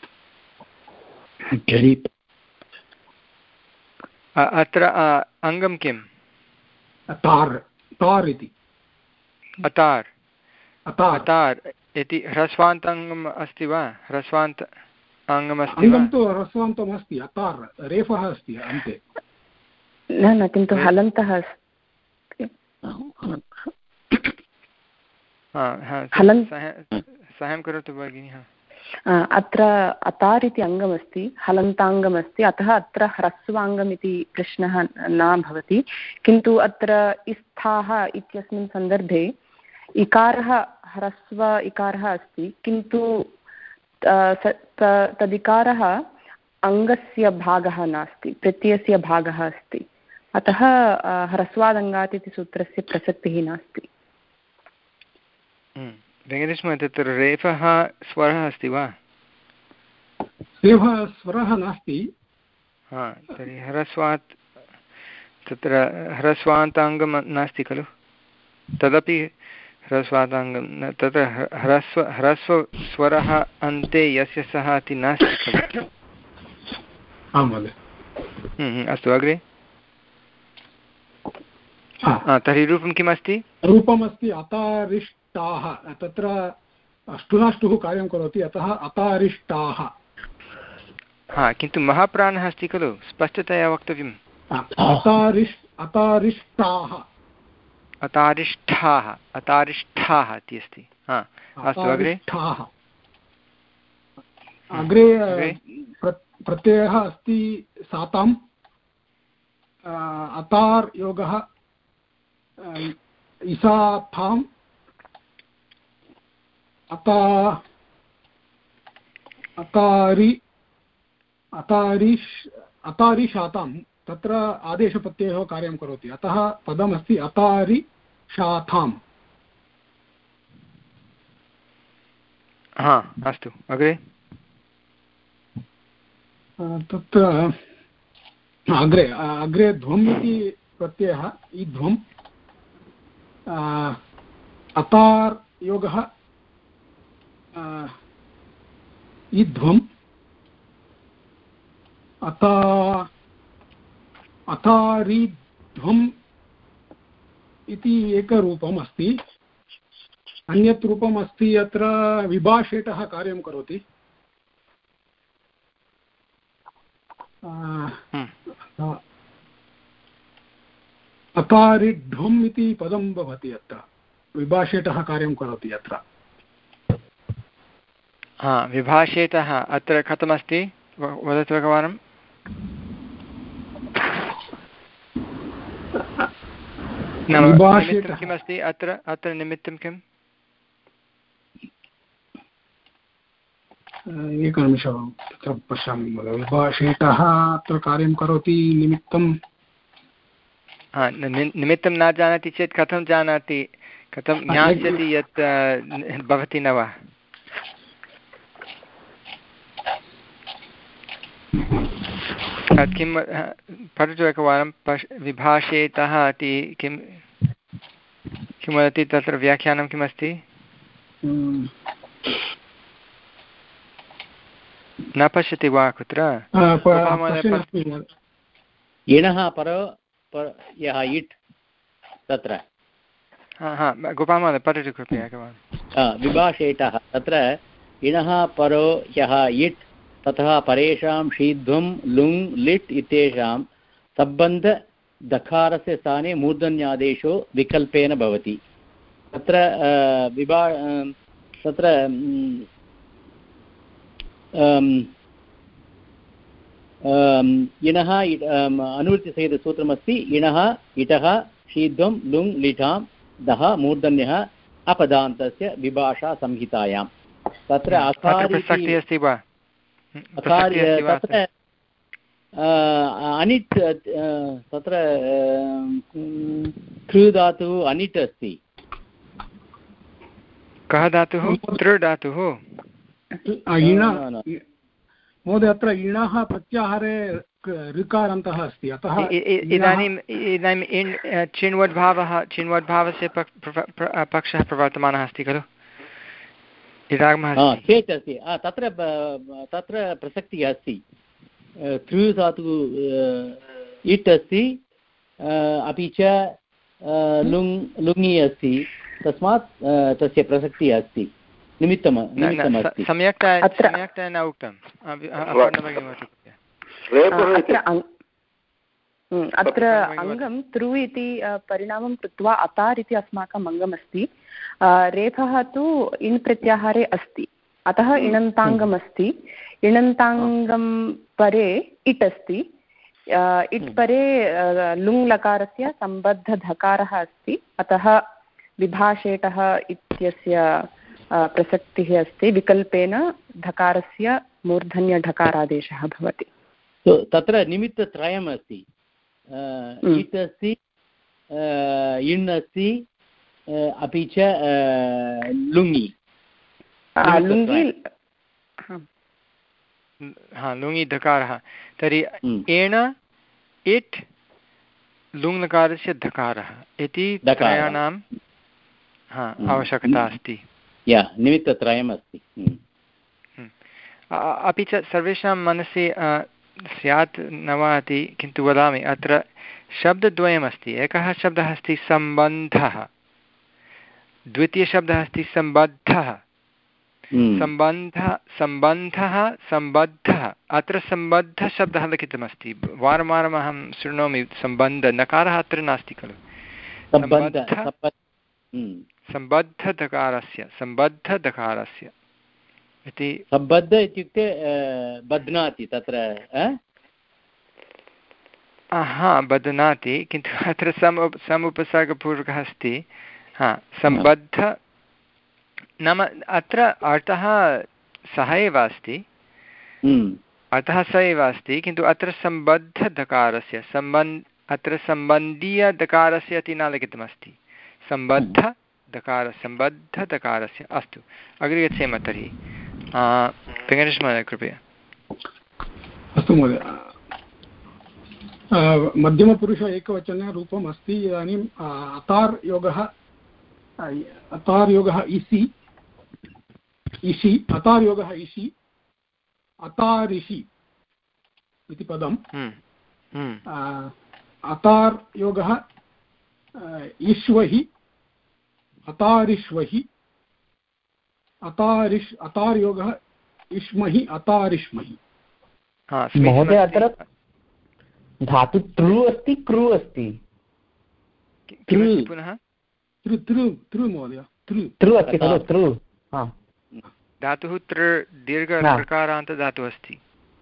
अत्र अङ्गं किम्? तार् तार् इति अतार् अतार् इति ह्रस्वान्ताङ्गम् अस्ति वा? ह्रस्वान्त अङ्गमस्ति? अङ्गं तु ह्रस्वान्तम् अस्ति, अतार् रेफः अस्ति अन्ते। न न किन्तु हलन्तः अस्ति। साहाय्यं करोतु भगिनि। अत्र अतार् इति अङ्गमस्ति, हलन्ताङ्गमस्ति, अतः अत्र ह्रस्वाङ्गम् इति प्रश्नः न भवति। किन्तु अत्र इस्थाः इत्यस्मिन् सन्दर्भे इकारः ह्रस्व इकारः अस्ति, किन्तु तदिकारः अङ्गस्य भागः नास्ति, प्रत्ययस्य भागः अस्ति, अतः ह्रस्वादङ्गात् इति सूत्रस्य प्रसक्तिः नास्ति। वेङ्कटेशमहोदय, तत्र रेफः स्वरः अस्ति वा? रेफः स्वरः नास्ति। हा, तर्हि ह्रस्वात् तत्र ह्रस्वान्ताङ्गं नास्ति खलु? तदपि ह्रस्वादाङ्गं तत्र ह्रस्व ह्रस्वस्वरः अन्ते यस्य सः इति नास्ति खलु? आं महोदय। अस्तु, अग्रे। तर्हि रूपं किम् अस्ति? रूपमस्ति अतारिष्टाः, तत्र अष्टुनाष्टुः कार्यं करोति, अतः अतारिष्टाः। हा, किन्तु महाप्राणः अस्ति खलु, स्पष्टतया वक्तव्यम्। अतारिष् अतारिष्टाः अतारिष्ठाः अतारिष्ठाः इति अस्ति। हा, अस्तु, अग्रे। अग्रे प्रत्ययः अस्ति साताम्, अतार् योगः इसाथाम् अता अतारि अतारिष् अतारिशातां, तत्र आदेशप्रत्ययः कार्यं करोति, अतः पदमस्ति अतारि शाथाम्। हा अस्तु अग्रे तत्र अग्रे अग्रे ध्वम् इति प्रत्ययः ईध्वम् अतार् योगः ईध्वम् अता अतारीध्वम् इति एकरूपम् अस्ति। अन्यत् रूपम् अस्ति अत्र विभाषेटः कार्यं करोति। अकारिढ्वम् इति पदं भवति अत्र विभाषेटः कार्यं करोति अत्र। हा विभाषेटः अत्र कथमस्ति वदतु एकवारं। निमित्तं किमस्ति अत्र अत्र निमित्तं किम्? एकनिमिषं तत्र पश्यामि। विभाषेटः अत्र कार्यं करोति निमित्तं। हा निमित्तं न जानाति चेत् कथं जानाति कथं ज्ञास्यति यत् भवति न वा? किं पठतु एकवारं पश् विभाषेतः इति किं किं वदति तत्र व्याख्यानं किमस्ति? न पश्यति वा कुत्र? इणः परो यः इट् तत्र हा हा गोपालमहोदय पठतु कृपया एकवारं। विभाषेटः तत्र इणः परो यः इट् ततः परेषां शीध्वं लुङ् लिट् इत्येषां सम्बन्धदकारस्य स्थाने मूर्धन्यादेशो विकल्पेन भवति। तत्र विभा तत्र इणः अनुवृत्तिसहितसूत्रमस्ति। इणः इटः शीध्वं लुङ् लिटां दः मूर्धन्यः अपदान्तस्य विभाषा संहितायां। तत्र प्रसक्तिः अस्ति वा? तत्र अनिट् तत्र कृ धातुः अनिट् अस्ति। कः धातुः? तृ धातुः। महोदय अत्र इणः प्रत्याहारे ऋकारान्तः अस्ति अतः इदानीम् इदानीम् इण् चिण्वद्भावः चिण्वद्भावस्य पक्षः प्रवर्तमानः अस्ति खलु? चेत् अस्ति तत्र तत्र प्रसक्तिः अस्ति। तृ धातुः इट् अस्ति अपि च लुङ् लुङि अस्ति तस्मात् तस्य प्रसक्तिः अस्ति। निमित्तं निमित्तमस्ति। सम्यक्तया सम्यक्तया न उक्तम्। अत्र अङ्गं तृ इति परिणामं कृत्वा अतार् इति अस्माकम् अङ्गमस्ति। रेफः तु इण् प्रत्याहारे अस्ति अतः इणन्ताङ्गम् अस्ति। इणन्ताङ्गं परे इट् अस्ति। इट् परे लुङ् लकारस्य सम्बद्धधकारः अस्ति अतः विभाषेटः इत्यस्य प्रसक्तिः अस्ति। विकल्पेन धकारस्य मूर्धन्यढकारादेशः भवति। तत्र निमित्तत्रयम् अस्ति। इट् अस्ति इण् अस्ति अपि च लुङि लुङि हा लुङि धकारः। तर्हि एण इट् लुङ्लकारस्य धकारः इति त्रयाणां हा आवश्यकता अस्ति। निमित्तत्रयम् अस्ति। अपि च सर्वेषां मनसि स्यात् न वा इति किन्तु वदामि। अत्र शब्दद्वयमस्ति। एकः शब्दः अस्ति सम्बन्धः, द्वितीयशब्दः अस्ति सम्बद्धः। सम्बन्धः सम्बन्धः सम्बद्धः। अत्र सम्बद्धशब्दः लिखितमस्ति। वारं वारम् अहं शृणोमि सम्बन्ध नकारः अत्र नास्ति खलु। सम्बद्धधकारस्य सम्बद्धधकारस्य इति सम्बद्ध इत्युक्ते बध्नाति तत्र हा बध्नाति किन्तु अत्र सम समुपसर्गपूर्वकः अस्ति। हा सम्बद्ध नाम अत्र अर्थः सः एव अस्ति। अर्थः स एव अस्ति किन्तु अत्र सम्बद्धधकारस्य सम्बन्ध अत्र सम्बन्धीयधकारस्य इति न लिखितमस्ति। सम्बद्ध दकार सम्बद्धदकारस्य अस्तु अग्रे गच्छेम तर्हि वेङ्कटेशमहोदय कृपया अस्तु महोदय मध्यमपुरुष एकवचनरूपम् अस्ति इदानीम् अतार् योगः अतार् योगः इसि इषि अतार् योगः इषि अतारिषि इति पदम् अतार् योगः इष्वहि अतारिष्वहि अतारिष् अतार् योगः इष्महि अतारिष्महि। महोदय अत्र धातु तृ अस्ति कृ अस्ति पुनः तृ तृ तृ महोदय तृ तृ अस्ति खलु तृ धातुः तृ दीर्घ धातुः अस्ति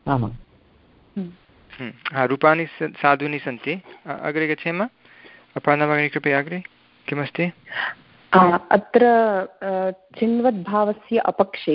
रूपाणि साधूनि सन्ति अग्रे गच्छेम अपर्णा भगिनी कृपया अग्रे किमस्ति अत्र चिन्वद्भावस्य अपक्षे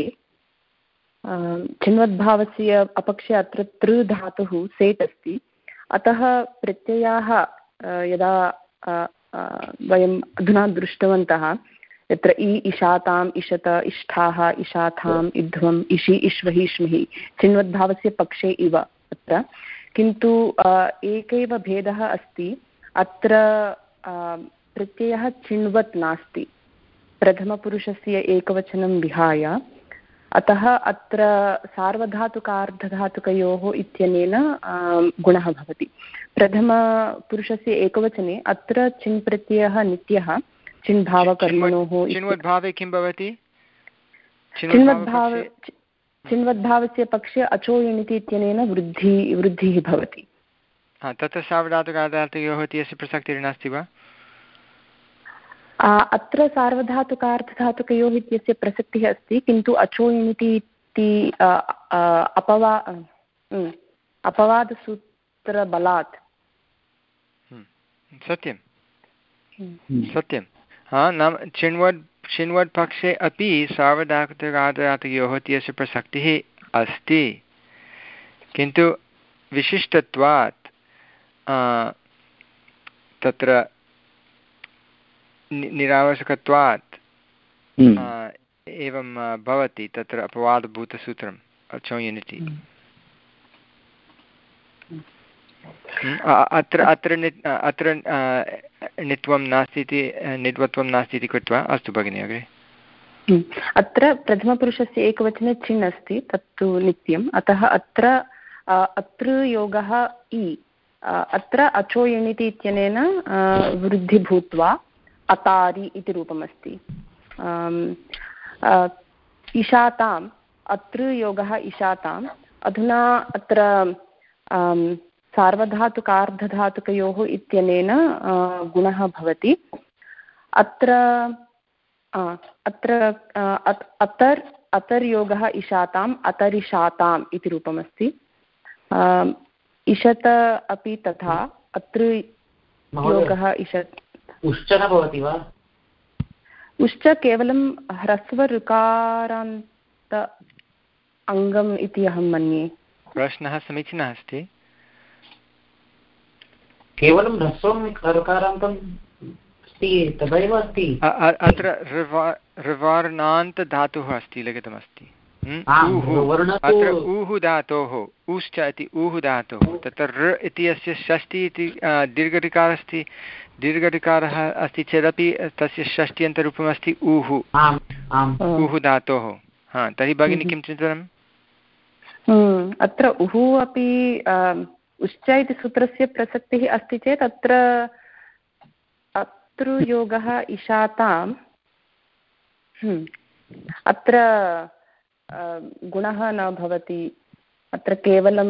चिन्वद्भावस्य अपक्षे अत्र तृ धातुः सेट् अस्ति अतः प्रत्ययाः यदा वयम् अधुना दृष्टवन्तः यत्र इ इषाताम् इषत इष्ठाः इषाथाम् इध्वम् इषि इष्वहि इष्महि चिन्वद्भावस्य पक्षे इव अत्र किन्तु एकैव भेदः अस्ति अत्र प्रत्ययः चिन्वत् नास्ति प्रथमपुरुषस्य एकवचनं विहाय अतः अत्र सार्वधातुकार्धधातुकयोः इत्यनेन गुणः भवति प्रथमपुरुषस्य एकवचने अत्र चिन् प्रत्ययः नित्यः चिन् भावकर्मणोः चिन्वद्भावे किं भवति चिन्वद्भाव चिन्वद्भावस्य पक्षे अचो इणिति इत्यनेन वृद्धि वृद्धिः भवति तत्र सार्वधातुकार्धधातुकयोः इत्यस्य प्रसक्तिर्नास्ति वा अत्र सार्वधातुकार्थधातुकयोः इत्यस्य प्रसक्तिः अस्ति किन्तु अचो इणिति इति अपवा अपवादसूत्रबलात् सत्यं सत्यं हा नाम चिन्वद् चिन्वद् पक्षे अपि सार्वधातुकार्धधातुकयोः इत्यस्य प्रसक्तिः अस्ति किन्तु विशिष्टत्वात् तत्र निरावश्यकत्वात् एवं भवति तत्र अपवादभूतसूत्रम् अचोयनिति अत्र अत्र अत्र नित्वं नास्ति इति नित्वत्वं नास्ति इति कृत्वा अस्तु भगिनि अग्रे अत्र प्रथमपुरुषस्य एकवचने चिन् अस्ति तत्तु नित्यम् अतः अत्र अत्र योगः इ अत्र अचो यणिति इत्यनेन वृद्धि भूत्वा अतारि इति रूपमस्ति इषाताम् अत्र योगः इषाताम् अधुना अत्र सार्वधातुकार्धधातुकयोः इत्यनेन गुणः भवति अत्र अत्र अतर् अतर्योगः इषाताम् अतरिषाताम् इति रूपमस्ति इषत अपि तथा अत्र योगः इषत् उश्च न भवति वा उश्च केवलं ह्रस्वऋकारान्त अङ्गम् इति अहं मन्ये प्रश्नः समीचीनः अस्ति केवलं ह्रस्वं ऋकारान्तम् अस्ति तदैव अस्ति अत्र ऋवार्णान्तधातुः अस्ति लिखितमस्ति अत्र ऊः धातोः उश्च इति ऊः धातोः तत्र ऋ इति अस्य षष्टि इति दीर्घऋकारः अस्ति दीर्घऋकारः अस्ति चेदपि तस्य षष्ट्यन्तरूपमस्ति ऊः ऊः धातोः हा तर्हि भगिनी किं चिन्तनम् अत्र उः अपि उश्च इति सूत्रस्य प्रसक्तिः अस्ति चेत् अत्र अत्र योगः इषाताम् अत्र गुणः न भवति अत्र केवलं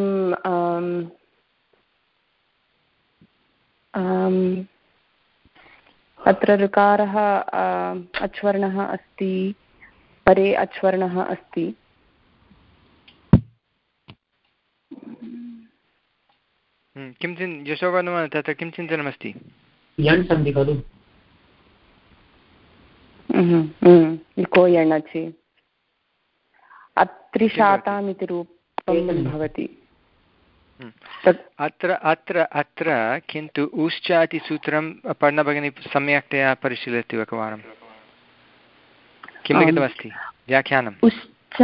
अत्र ऋकारः अच्वर्णः अस्ति परे अच्वर्णः अस्ति किं चिन् यशोवर्णः तत्र किं चिन्तनमस्ति यण् सन्ति खलु इको यणचि अत्रिशाताम् इति रूपं भवति अत्र अत्र अत्र किन्तु उश्च इति सूत्रं पर्णभगिनी सम्यक्तया परिशीलयतु एकवारं किं लिखितमस्ति व्याख्यानम् उश्च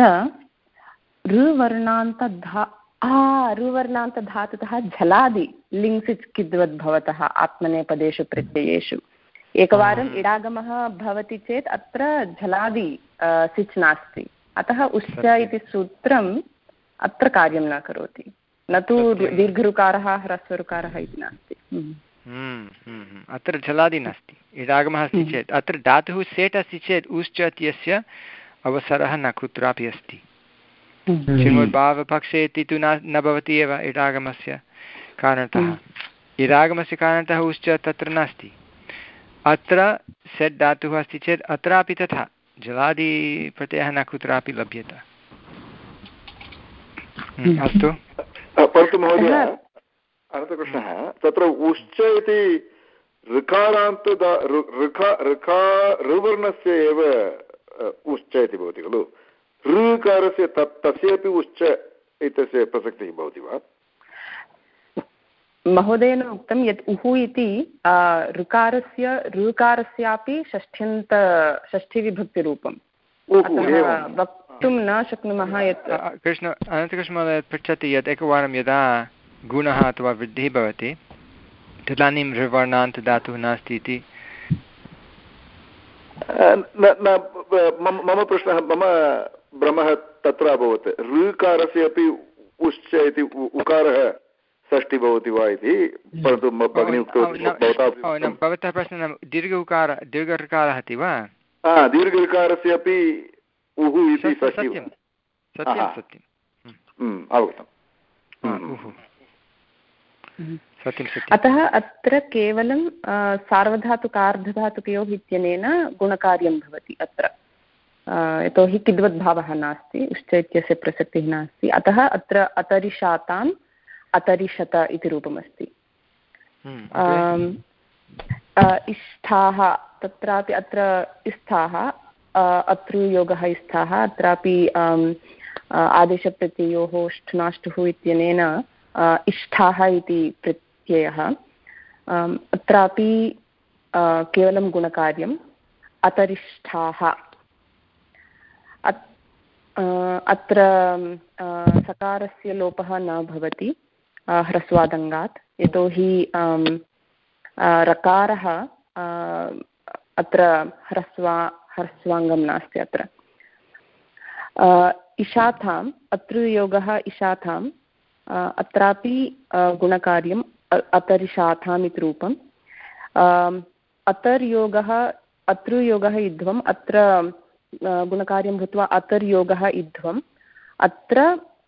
ऋवर्णान्तधा ऋवर्णान्तधातुतः झलादि लिङ्सिच् किद्वद् भवतः आत्मनेपदेषु प्रत्ययेषु एकवारम् इडागमः भवति चेत् अत्र झलादि सिच् नास्ति अतः उश्च इति सूत्रम् अत्र कार्यं न करोति न तु दीर्घऋकारः ह्रस्वऋकारः इति नास्ति अत्र झलादि नास्ति इडागमः अस्ति चेत् अत्र धातुः सेट् अस्ति चेत् उश्च इत्यस्य अवसरः न कुत्रापि अस्ति चिन्वद्भावपक्षे इति तु न न भवति एव इडागमस्य कारणतः इडागमस्य कारणतः उश्च तत्र नास्ति अत्र सेट् धातुः अस्ति चेत् अत्रापि तथा जलादि प्रत्ययः न कुत्रापि लभ्यते अस्तु परन्तु महोदय अनन्तकृष्णः तत्र उश्च इति ऋकारान्त ऋवर्णस्य एव उश्च इति भवति खलु ऋकारस्य तत् तस्यापि उश्च इत्यस्य प्रसक्तिः भवति वा महोदयेन उक्तं यत् उः इति ऋकारस्य ऋकारस्यापि षष्ठ्यन्त षष्ठीविभक्तिरूपं वक्तुं न शक्नुमः यत् कृष्ण अनन्तकृष्णमहोदय पृच्छति यत् एकवारं यदा गुणः अथवा वृद्धिः भवति तदानीं ऋवर्णान्त धातुः नास्ति इति मम प्रश्नः मम भ्रमः तत्र अभवत् ऋकारस्य अपि उश्च इति उकारः षष्ठी भवति वा इति परन्तु भगिनी उक्तवती भवतः प्रश्नः दीर्घ उकार दीर्घ ऋकारः इति वा दीर्घ ऋकारस्य अपि उः इति सत्यं सत्यं सत्यम् अवगतम् सत्यं सत्यम् अतः अत्र केवलं सार्वधातुकार्धधातुकयोः इत्यनेन गुणकार्यं भवति अत्र यतोहि किद्वद्भावः नास्ति उश्च इत्यस्य प्रसक्तिः नास्ति अतः अत्र अतरिशाताम् अतरिशत इति रूपमस्ति इष्ठाः तत्रापि अत्र इस्थाः अतृयोगः इस्थाः अत्रापि आदेशप्रत्ययोः ष्ठुनाष्टुः इत्यनेन इष्ठाः इति प्रत्ययः अत्रापि केवलं गुणकार्यम् अतरिष्ठाः अत्र सकारस्य लोपः न भवति ह्रस्वादङ्गात् यतोहि रकारः अत्र ह्रस्वा ह्रस्वाङ्गं नास्ति अत्र इशाथाम् अतृयोगः इशाथाम् अत्रापि गुणकार्यम् अतरिशाथाम् इति रूपम् अतर्योगः अतृयोगः इध्वम् अत्र गुणकार्यं भूत्वा अतर्योगः इध्वम् अत्र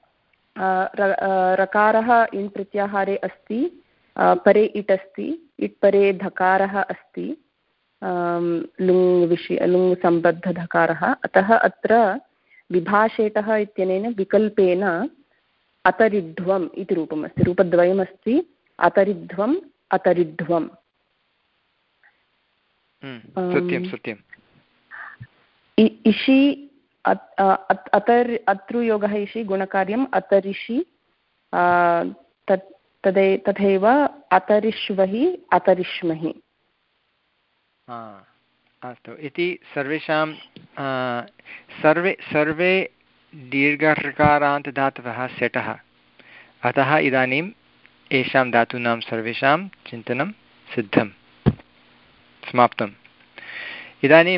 रकारः इन् प्रत्याहारे अस्ति परे इट् अस्ति इट् परे धकारः अस्ति लुङ् विषय लुङ् सम्बद्धधकारः अतः अत्र विभाषेटः इत्यनेन विकल्पेन अतरिध्वम् इति रूपमस्ति रूपद्वयमस्ति अतरिध्वम् अतरिध्वम् सत्यं सत्यम् इषि अतर् अतृयोगः इषि गुणकार्यम् अतरिषि तत् तदे तथैव अतरिष्वहि अतरिष्महि अस्तु इति सर्वेषां सर्वे सर्वे दीर्घऋकारान्तधातवः सेटः अतः इदानीम् येषां धातूनां सर्वेषां चिन्तनं सिद्धं समाप्तम् इदानीं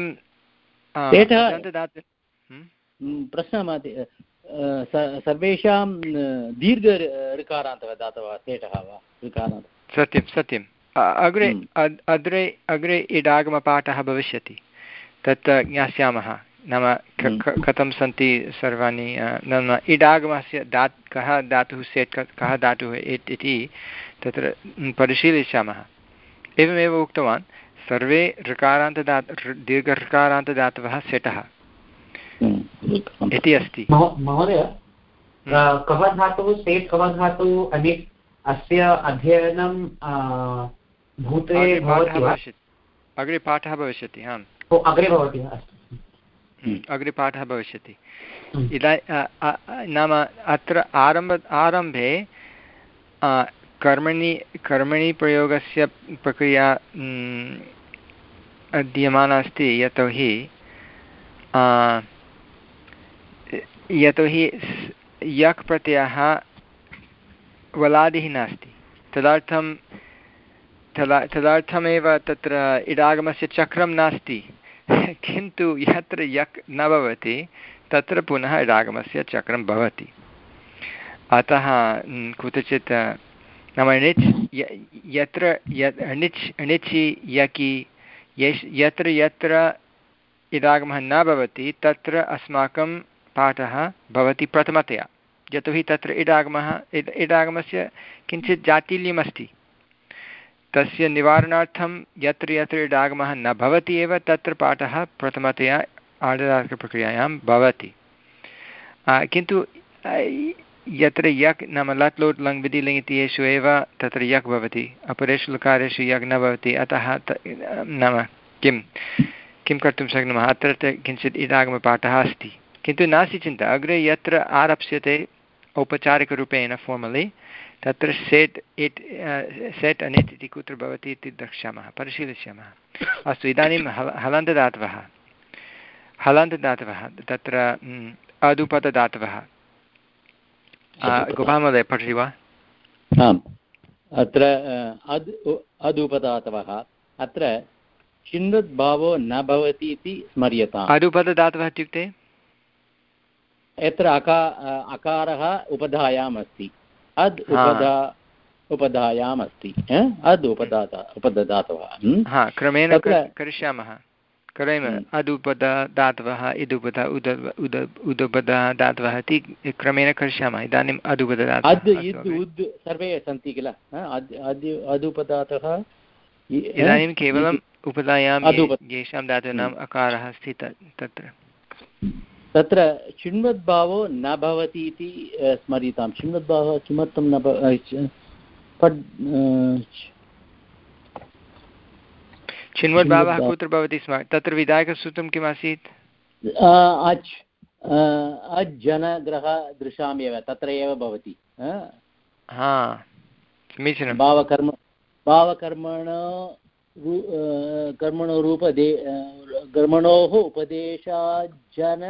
प्रश्नः सर्वेषां दीर्घ ऋकारान्तः धातवः सेटः वा ऋकारान्तः सत्यं सत्यम् अग्रे अग्रे अग्रे इडागमपाठः भविष्यति तत् ज्ञास्यामः नाम कथं सन्ति सर्वाणि नाम इडागमस्य दा कः धातुः सेट् कः धातुः एट् इति तत्र परिशीलयिष्यामः एवमेव उक्तवान् सर्वे ऋकारान्तदातु दीर्घऋकारान्तदातवः सेटः इति अस्ति महोदय कः धातुः सेट् कः धातुः अनिट् अस्य अध्ययनं भूते भवति वा अग्रे पाठः भविष्यति आम् अग्रे भवति अग्रे पाठः भविष्यति इदा नाम अत्र आरम्भ आरम्भे कर्मणि कर्मणि प्रयोगस्य प्रक्रिया अध्ययमाना अस्ति यतोहि यतोहि यक् प्रत्ययः वलादिः नास्ति तदर्थं तदा तदर्थमेव तत्र इडागमस्य चक्रं नास्ति किन्तु यत्र यक् न भवति तत्र पुनः इडागमस्य चक्रं भवति अतः कुत्रचित् नाम णिच् यत्र णिच् णिचि यकि यस् यत्र यत्र इडागमः न भवति तत्र अस्माकं पाठः भवति प्रथमतया यतोहि तत्र इडागमः इडागमस्य किञ्चित् जाटिल्यमस्ति तस्य निवारणार्थं यत्र यत्र इडागमः न भवति एव तत्र पाठः प्रथमतया आर्धधातुकप्रक्रियायां भवति किन्तु यत्र यक् नाम लट् लोट् लङ् विधिलिङ् इत्येषु एव तत्र यक् भवति अपरेषु लकारेषु यक् न भवति अतः नाम किं किं कर्तुं शक्नुमः अत्र किञ्चित् इडागमपाठः अस्ति किन्तु नास्ति चिन्ता अग्रे यत्र आरप्स्यते औपचारिकरूपेण फार्मलि तत्र सेट् इट् सेट् अनिट् इति कुत्र भवति इति द्रक्ष्यामः परिशीलिष्यामः अस्तु इदानीं हल हलन्तदातवः हलन्तदातवः तत्र अदुपतदातवः गोपालमहोदय पठति वा आम् अत्र अद् अदुपदातवः अत्र चिन्वद्भावो न भवति इति स्मर्यताम् अदुपतदातवः इत्युक्ते यत्र अका अकारः उपधायाम् अस्ति अद् उपधा उपधायाम् अस्ति अद् उपदात उपददातवः हा क्रमेण करिष्यामः करेम अदुपदातवः इदुपदा उद उद उदुपदातवः इति क्रमेण करिष्यामः इदानीम् अदुपदातवः अद् इद् उद् सर्वे सन्ति किल अदुपदातः इदानीं केवलम् उपधायां येषां धातूनाम् अकारः अस्ति तत्र तत्र चिन्वद्भावो न भवति इति स्मर्यतां चिन्वद्भावः किमर्थं न पड् चिन्वद्भावः कुत्र भवति स्म तत्र विधायकसूत्रं किम् आसीत् अच् अज्जनग्रहदृशामेव तत्र एव भवति हा समीचीनं भावकर्म भावकर्मण कर्मणो रूपदे कर्मणोः उपदेशाज्जन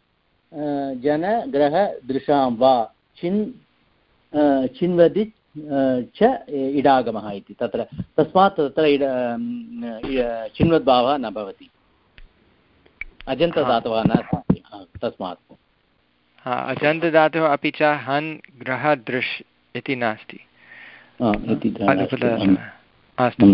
जनग्रहदृशां वा चिन् चिन्वदि च इडागमः इति तत्र तस्मात् तत्र इड चिन्वद्भावः न भवति अजन्तदातवः न सन्ति तस्मात् अजन्तदातुः अपि च हन् ग्रहदृश् इति नास्ति अस्तु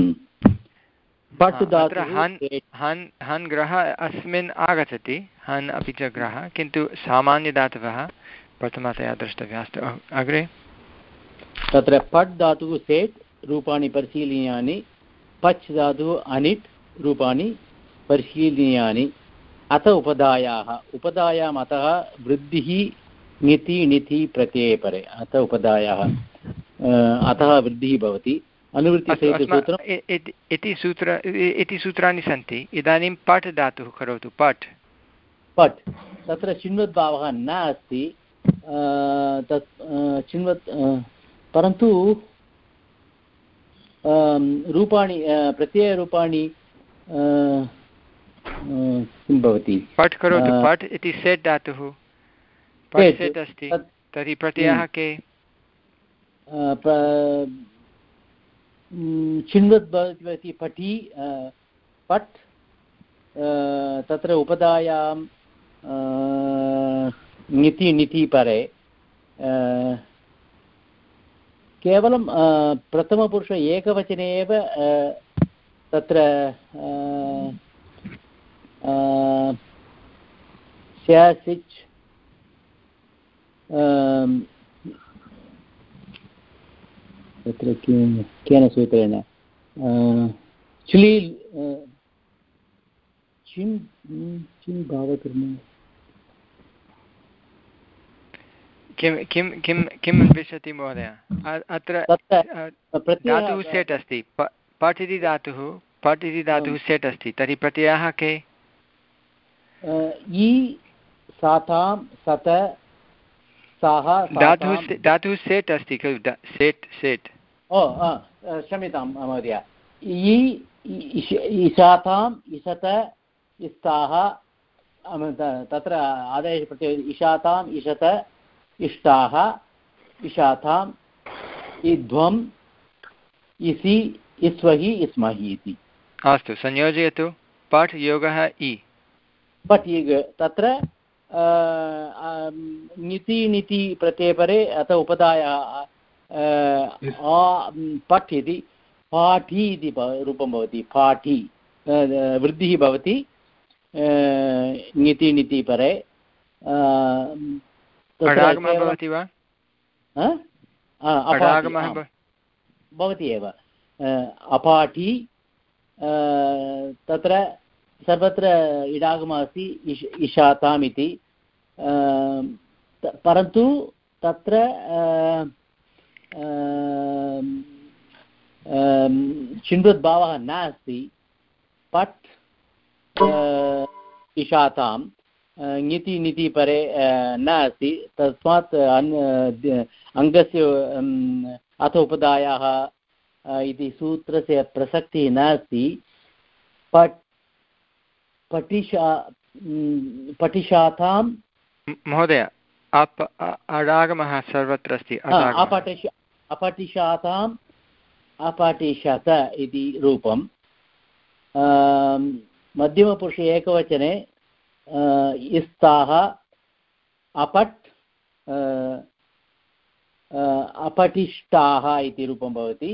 हन् हन् हन् ग्रह अस्मिन् आगच्छति हन् अपि च ग्रहः किन्तु सामान्यदातवः प्रथमतया द्रष्टव्यः अस्तु अग्रे तत्र पट् धातुः सेट् रूपाणि परिशीलनीयानि पच् धातुः अनिट् रूपाणि परिशीलनीयानि अत उपधायाः उपधायाम् अतः वृद्धिः ङिति णिति प्रत्यये परे अत उपधायाः अतः वृद्धिः भवति अनुवृत्तिसूत्रम् इति सूत्र इति सूत्राणि सन्ति इदानीं पट् धातुः करोतु पट् पट् तत्र चिन्वद्भावः न अस्ति तत् चिन्वत् परन्तु रूपाणि प्रत्ययरूपाणि किं भवति पट् करोतु पट् इति सेट् धातुः पट् सेट् अस्ति तर्हि प्रत्ययः के चिन्वद् भवति पठि पट् तत्र उपधायां ङिति णिति परे केवलं प्रथमपुरुष एकवचने एव तत्र स्यासिच् तत्र केन सूत्रेण चुलि चिन् चिन् भावकर्म किं किं किं किम् अन्विषति महोदय अत्र धातुः सेट् अस्ति पट् इति धातुः पट् इति धातुः सेट् अस्ति तर्हि प्रत्ययाः के इ सातां सत इस्ताः धातुः धातुः सेट् अस्ति खलु सेट् सेट् ओ क्षम्यतां महोदय इ इशाताम् इषत इस्ताः तत्र आदेशप्रत्ययः इशाताम् इषत इष्टाः इशाताम् इध्वम् इसि इस्वहि इस्महि इति। अस्तु संयोजयतु पठ् योगः इ पठ् तत्र ङिति णिति प्रत्ययपरे अथ उपधायाः पठ् इति पाठी इति रूपं भवति पाठी वृद्धिः भवति ङिति णिति परे भवति वा भवति एव अपाठी तत्र सर्वत्र इडागमः अस्ति इश इशाताम् इति परन्तु तत्र चिण्वद्भावः नास्ति पट् इशाताम् ङिति णिति परे न अस्ति तस्मात् अङ्गस्य अथ उपधायाः इति सूत्रस्य प्रसक्तिः नास्ति पट् पठिषा पठिषातां महोदय अप अडागमः सर्वत्र अस्ति अपठिष अपठिषाताम् अपठिषत इति रूपं मध्यमपुरुषे एकवचने इस्ताः अपट् अपठिष्टाः इति रूपं भवति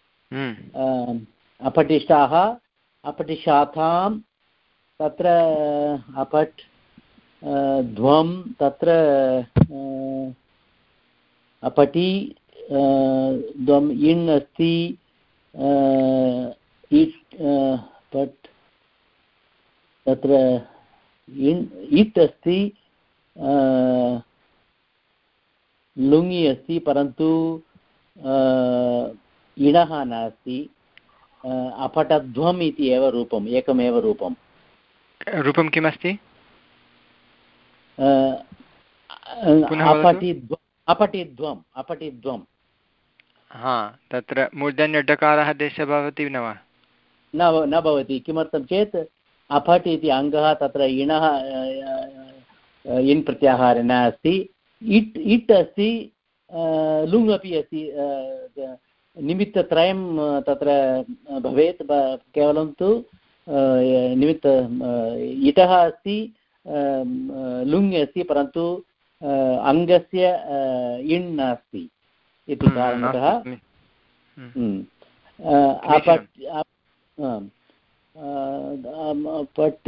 अपठिष्टाः अपठिषातां तत्र अपट् ध्वं तत्र अपटि ध्वम् इण् अस्ति इट् पट् तत्र इण् इट् अस्ति लुङि अस्ति परन्तु इणः नास्ति अपठध्वम् इति एव रूपम् एकमेव रूपं रूपं किमस्ति अपठिध्वम् अपठिध्वम् अपठिध्वम् हा तत्र मूर्धन्यडकारः देशः भवति न वा न न भवति किमर्थं चेत् अपट् इति अङ्गः तत्र इणः इन् प्रत्याहारे न अस्ति इट् इट् अस्ति लुङ् अपि अस्ति निमित्तत्रयं तत्र भवेत् केवलं तु निमित्त इटः अस्ति लुङ् अस्ति परन्तु अङ्गस्य इण् नास्ति इति कारणतः अपट्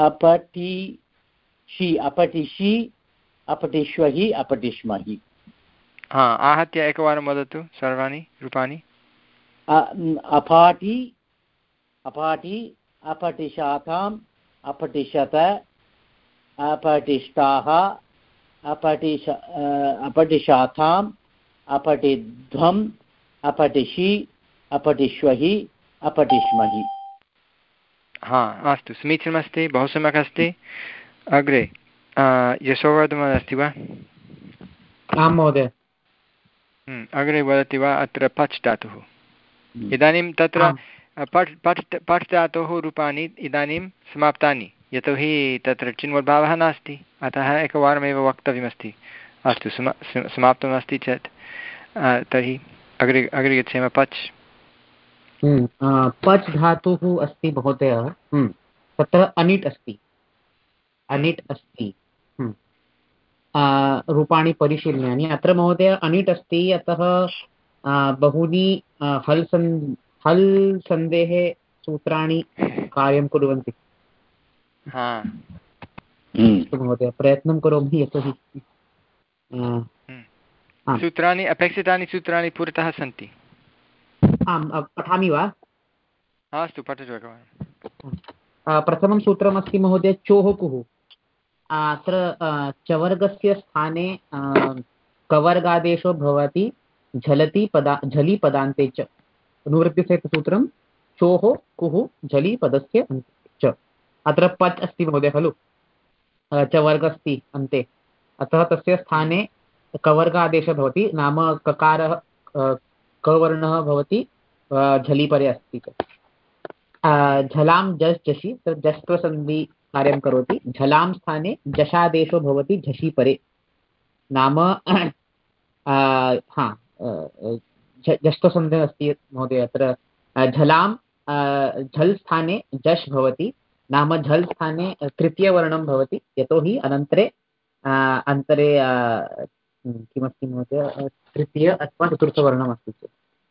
अपठिषि अपठिषि अपठिष्वहि अपठिष्महि हा आहत्य एकवारं वदतु सर्वाणि रूपाणि अपाठि अपाठि अपठिषाताम् अपठिषत अपठिष्टाः अपठिष अपठिषाताम् अपठिध्वम् अपठिषि अपठिष्वहि अपठिष्महि हा अस्तु समीचीनमस्ति बहु सम्यक् अस्ति अग्रे यशोवर्धनः अस्ति वा आं महोदय अग्रे वदति वा अत्र पच् धातुः इदानीं तत्र पठ् पठ् पठ् धातोः रूपाणि इदानीं समाप्तानि यतोहि तत्र चिन्वद्भावः नास्ति अतः एकवारमेव वक्तव्यमस्ति अस्तु समा समाप्तमस्ति चेत् तर्हि अग्रे अग्रे गच्छेम पच् पच् धातुः अस्ति महोदय तत्र अनिट् अस्ति अनिट् अस्ति रूपाणि परिशीलयामि अत्र महोदय अनिट् अस्ति अतः बहूनि हल् सन् हल् सन्धेः सूत्राणि कार्यं कुर्वन्ति महोदय प्रयत्नं करोमि यतोहि सूत्राणि अपेक्षितानि सूत्राणि पुरतः सन्ति आम् पठामि वा अस्तु पठतु एकवारं प्रथमं सूत्रमस्ति महोदय चोः कुः अत्र चवर्गस्य स्थाने कवर्गादेशो भवति झलति पदा झलि पदान्ते च अनुवृत्तिसहित सूत्रं चोः कुः झलि पदस्य अन्ते च अत्र पच् अस्ति महोदय खलु चवर्ग अस्ति अन्ते अतः तस्य स्थाने कवर्गादेशः भवति, नाम ककारः कवर्णः भवति, झलि परे अस्ति। झलां जस् जषि तत् जस्त्वसन्धि कार्यं करोति। झलां स्थाने जशादेशो भवति झषि परे, नाम हा जष्टसन्धिः अस्ति महोदय अत्र। झलां झल् स्थाने जश् भवति, नाम झल् स्थाने तृतीयवर्णं भवति, यतोहि अनन्तरे अन्तरे किमस्ति महोदय, तृतीय अथवा चतुर्थवर्णमस्ति चेत्।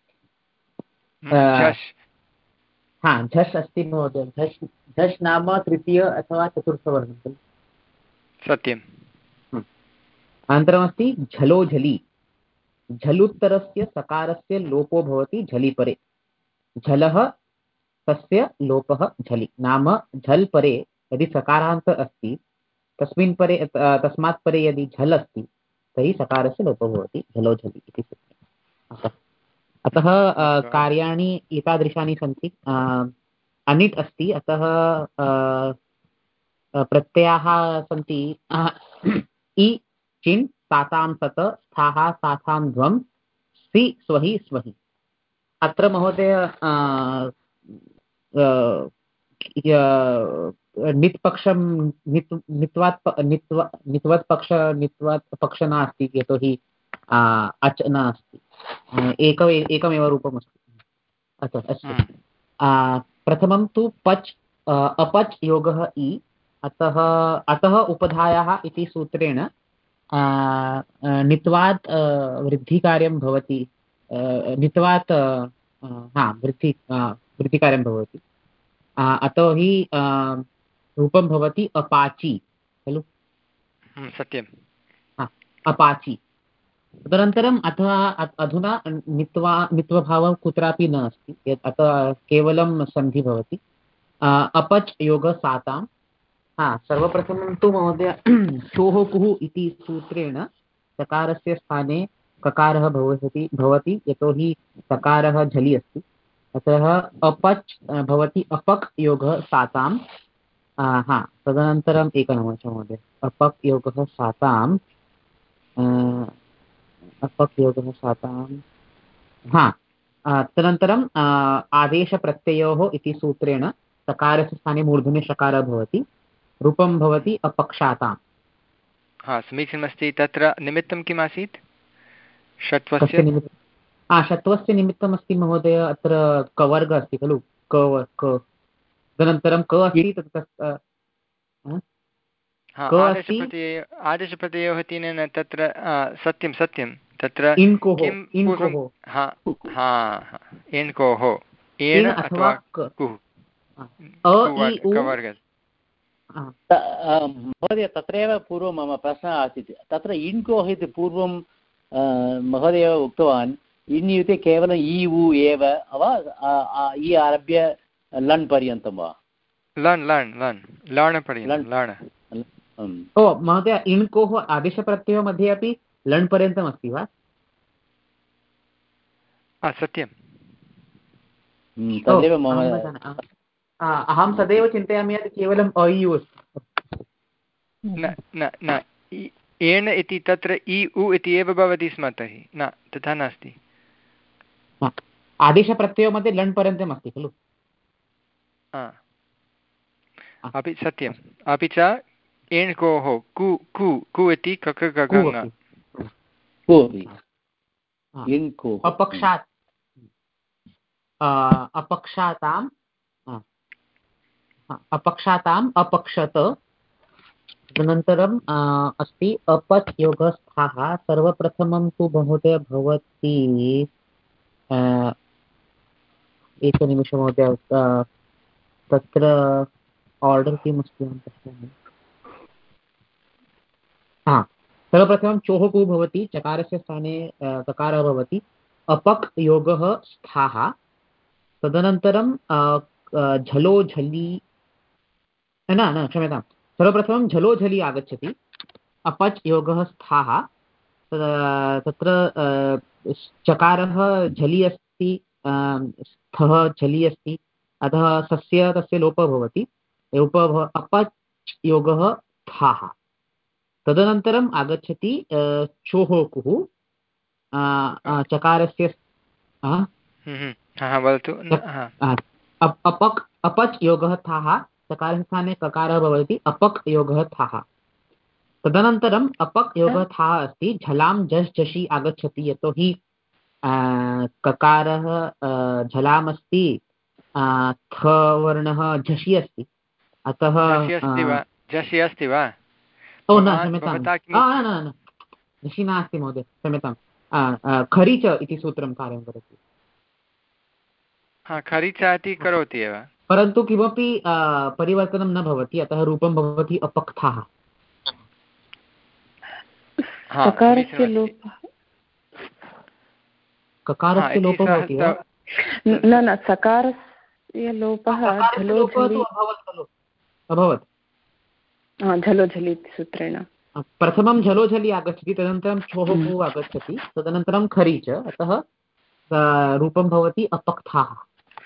हा झस् अस्ति महोदय, झस् झस् नाम तृतीय अथवा चतुर्थवर्णं खलु। सत्यम्। अनन्तरमस्ति झलो झलि। झलुत्तरस्य सकारस्य लोपो भवति झलि परे। झलः तस्य लोपः झलि, नाम झल् परे यदि सकारान्त अस्ति तस्मिन् परे तस्मात् परे यदि झल् अस्ति तर्हि सकारस्य लोपो भवति झलो झलि इति सूत्रम्। अतः कार्याणि एतादृशानि सन्ति। अनिट् अस्ति, अतः प्रत्ययाः सन्ति इ चिन् तातां सत स्थाः साथां ध्वं सि स्वहि स्वहि। अत्र महोदय नित्पक्षं नित् नित्वात् नित्वा नित्वत् पक्ष नित्वात् पक्ष नास्ति, यतोहि अच् न अस्ति, एक एकमेव रूपमस्ति। अतः अस्तु, प्रथमं तु पच् अपच् योगः इ, अतः अतः उपधायाः इति सूत्रेण नित्वात् वृद्धिकार्यं भवति। नित्वात् हा वृद्धि वृद्धिकार्यं भवति। अतो हि रूपं भवति अपाचि खलु। सत्यं। अपाचि। तदनन्तरम् अथवा अधुना नित्वा नित्वभावः कुत्रापि न अस्ति, अतः केवलं सन्धि भवति। अपच् योगः सातां। हा सर्वप्रथमं तु महोदय चोः कुः इति सूत्रेण सकारस्य स्थाने ककारः भवति भवति यतोहि सकारः झलि अस्ति, अतः अपच् भवति अपक् योगः सातां। हा तदनन्तरम् एकनिमिषं महोदय, अपक् योगः सातां अपक् योगः सातां हा तदनन्तरम् आदेशप्रत्ययोः इति सूत्रेण सकारस्य स्थाने मूर्धन्ये षकारः भवति, रूपं भवति अपक्षाताम्। हा समीचीनमस्ति। तत्र निमित्तं किम् आसीत्? षत्वस्य निमित्तं षत्वस्य निमित्तमस्ति महोदय, अत्र कवर्ग अस्ति खलु, क क तदनन्तरं क अस्ति तत् आदेशप्रत्ययोः तेन तत्र सत्यं सत्यं तत्र इण्कोः एण्कोः एण अथवा कुः कवर्ग। महोदय तत्रैव पूर्वं मम प्रश्नः आसीत्, तत्र इण्कोः इति पूर्वं महोदय उक्तवान्, इन् इत्युक्ते केवलं इ उ एव वा इ आरभ्य लण् पर्यन्तं वा? लण् लण् लण् लण् पर्यन्तं लण्। ओ महोदय, इण्कोः आदेशप्रत्ययो मध्ये अपि लण् पर्यन्तम् अस्ति वा? सत्यं। तदेव मम अहं सदैव चिन्तयामि यत् केवलम् अ इ उ अस्ति। न न न एण इति तत्र इ उ इति एव भवति स्म, तर्हि न तथा नास्ति। आदेशप्रत्ययो मध्ये लण् पर्यन्तम् अस्ति खलु। अपि सत्यम्। अपि च एण्कोः कु कु कु इति कक गङ अपक्षात् अपक्षाताम् अपक्षाताम् अपक्षत। अनन्तरम् अस्ति अपच् योगः स्थाः। सर्वप्रथमं तु महोदय भवति एकनिमिषं महोदय, तत्र आर्डर् किम् अस्ति अहं पश्यामि। हा सर्वप्रथमं चोः कुः भवति, चकारस्य स्थाने ककारः भवति, अपक् योगः स्थाः। तदनन्तरं झलो झलि न न क्षम्यतां, सर्वप्रथमं झलो झलि आगच्छति, अपच् योगः स्थाः। तत्र चकारः झलि अस्ति, स्थः झलि अस्ति, अतः सस्य तस्य लोपः भवति, लोपः अपच् योगः स्थाः। तदनन्तरम् आगच्छति चोहोकुः चकारस्य अपक् अपच् योगः थाः चकारस्थाने ककारः भवति अपक् योगः थाः। तदनन्तरम् अपक् योगः थाः अस्ति झलां झस् झषि आगच्छति यतोहि ककारः झलाम् अस्ति थ वर्णः झषि अस्ति अतः झषि अस्ति वा? ओ न क्षम्यतां न झषि नास्ति महोदय क्षम्यतां खरीच इति सूत्रं कार्यं करोति। हा खरीच इति करोति एव परन्तु किमपि परिवर्तनं न भवति अतः रूपं भवति अपक्थाः। ककारस्य लोपः ककारस्य लोपः भवति वा? न न सकारस्य लोपः झलो झलि अभवत् झलो झलि इति सूत्रेण प्रथमं झलो झलि आगच्छति तदनन्तरं छोः आगच्छति तदनन्तरं खरी च अतः रूपं भवति अपक्थाः।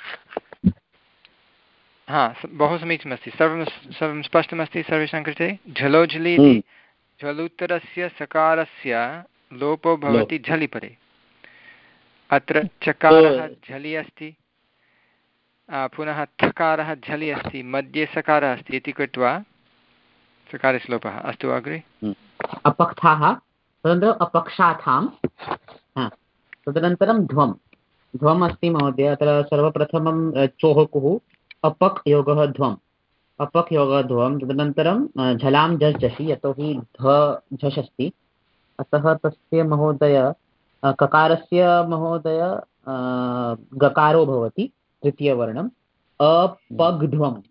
हा बहु समीचीनमस्ति सर्वं सर्वं स्पष्टमस्ति सर्वेषां कृते। झलो झलि इति झलुत्तरस्य सकारस्य लोपो भवति झलि परे। अत्र चकारः झलि अस्ति पुनः थकारः झलि अस्ति मध्ये सकारः अस्ति इति कृत्वा सकारस्य लोपः। अस्तु अग्रे अपक्थाः तदनन्तरम् अपक्षाथां तदनन्तरं ध्वं ध्वम् अस्ति महोदय। अत्र सर्वप्रथमं चोहोकुः अपक् योगः ध्वम् अपक् योगः ध्वं तदनन्तरं झलां झस् झषि यतोहि ध झष् अस्ति अतः तस्य महोदय ककारस्य महोदय गकारो भवति तृतीयवर्णम् अपग्ध्वम्।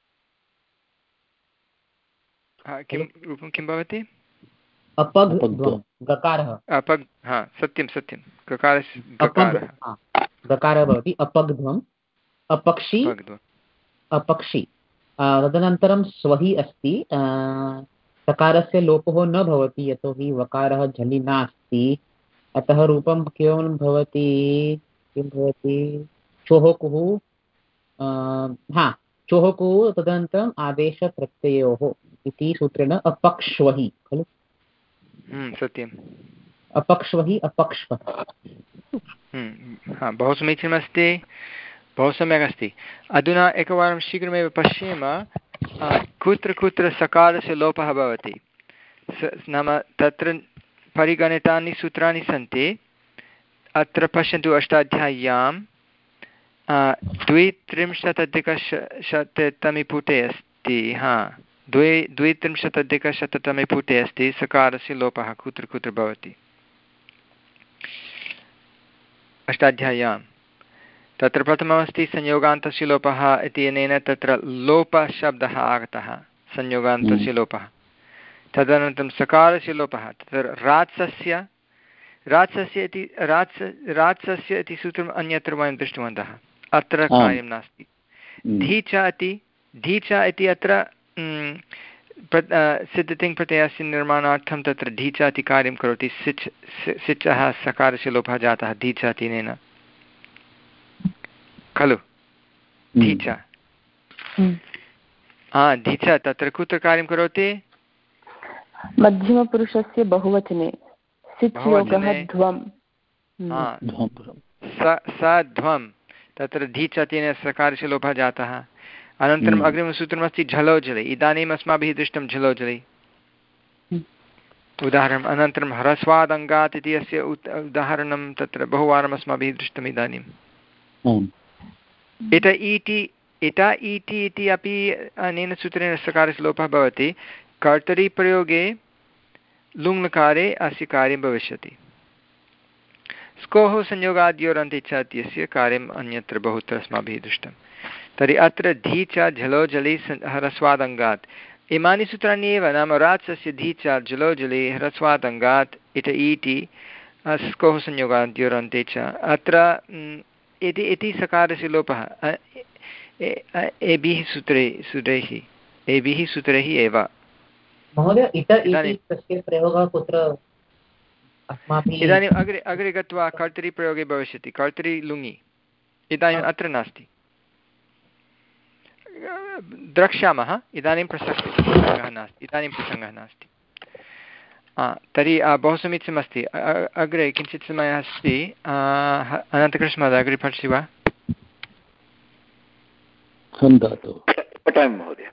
किं रूपं किं भवति? अपग्ध्वं गकारः अपग् हा सत्यं सत्यं गकारस्य गकारः गकारः भवति अपग्ध्वम् अपक्षि अपक्षि तदनन्तरं स्वहि अस्ति सकारस्य लोपः न भवति यतोहि वकारः झलि नास्ति अतः रूपं केवलं भवति किं भवति चोहोकुः हा चोहोकुः तदनन्तरम् आदेशप्रत्ययोः इति सूत्रेण अपक्ष्वहि खलु सत्यम् अपक्ष्वहि अपक्ष्वः। हा बहु समीचीनमस्ति बहु सम्यक् अस्ति। अधुना एकवारं शीघ्रमेव पश्येम कुत्र कुत्र सकारस्य लोपः भवति। नाम तत्र परिगणितानि सूत्राणि सन्ति। अत्र पश्यन्तु अष्टाध्याय्यां द्वित्रिंशदधिकशततमे पुटे अस्ति हा द्वे द्वित्रिंशदधिकशततमे पुटे अस्ति सकारस्य लोपः कुत्र कुत्र भवति अष्टाध्याय्यां। तत्र प्रथममस्ति संयोगान्तस्य लोपः इत्यनेन तत्र लोपशब्दः आगतः संयोगान्तस्य लोपः। तदनन्तरं सकारस्य लोपः तत्र रात्सस्य रात्सस्य इति रात्स रात्सस्य इति सूत्रम् अन्यत्र वयं दृष्टवन्तः अत्र कार्यं नास्ति। धीच इति धीच इति अत्र सिद्धतिङ् प्रत्ययस्य निर्माणार्थं तत्र धीच इति कार्यं करोति। सिच् सिचः सकारस्य लोपः जातः धीच इत्यनेन खलु धीच हा धीच तत्र कुत्र कार्यं करोति? मध्यमपुरुषस्य बहुवचने सिच् योगः ध्वम् स ध्वम् तत्र धीच इत्यनेन सकारस्य लोपः जातः। अनन्तरम् अग्रिमसूत्रमस्ति झलो झलि। इदानीम् अस्माभिः दृष्टं झलो झलि उदाहरणम्। अनन्तरं ह्रस्वादङ्गात् इति अस्य उदाहरणं तत्र बहुवारम् अस्माभिः दृष्टम् इदानीम्। इत इति इत इति इति अपि अनेन सूत्रेण सकारस्य लोपः भवति। कर्तरिप्रयोगे लुङ्लकारे अस्य कार्यं भविष्यति। स्कोः संयोगाद्योरन्ते च इत्यस्य कार्यम् अन्यत्र बहुत्र अस्माभिः दृष्टं। तर्हि अत्र धी च झलो झलि ह्रस्वादङ्गात् इमानि सूत्राणि एव नाम रात्सस्य धी च झलो झलि ह्रस्वादङ्गात् इत इति स्कोः संयोगाद्योरन्ते च अत्र इति इति सकारस्य लोपः एभिः सूत्रे सूत्रैः एभिः सूत्रैः एव। महोदय इत इति तस्य प्रयोगः कुत्र अस्माभिः इदानीम् अग्रे अग्रे गत्वा कर्तरिप्रयोगे भविष्यति कर्तरि लुङि। इदानीम् अत्र नास्ति द्रक्ष्यामः। इदानीं प्रसक्तिः प्रसङ्गः नास्ति इदानीं प्रसङ्गः नास्ति। तर्हि बहु समीचीनमस्ति। अग्रे किञ्चित् समयः अस्ति। अनन्तकृष्णमहोदय अग्रे पठति वा? पठामि महोदय।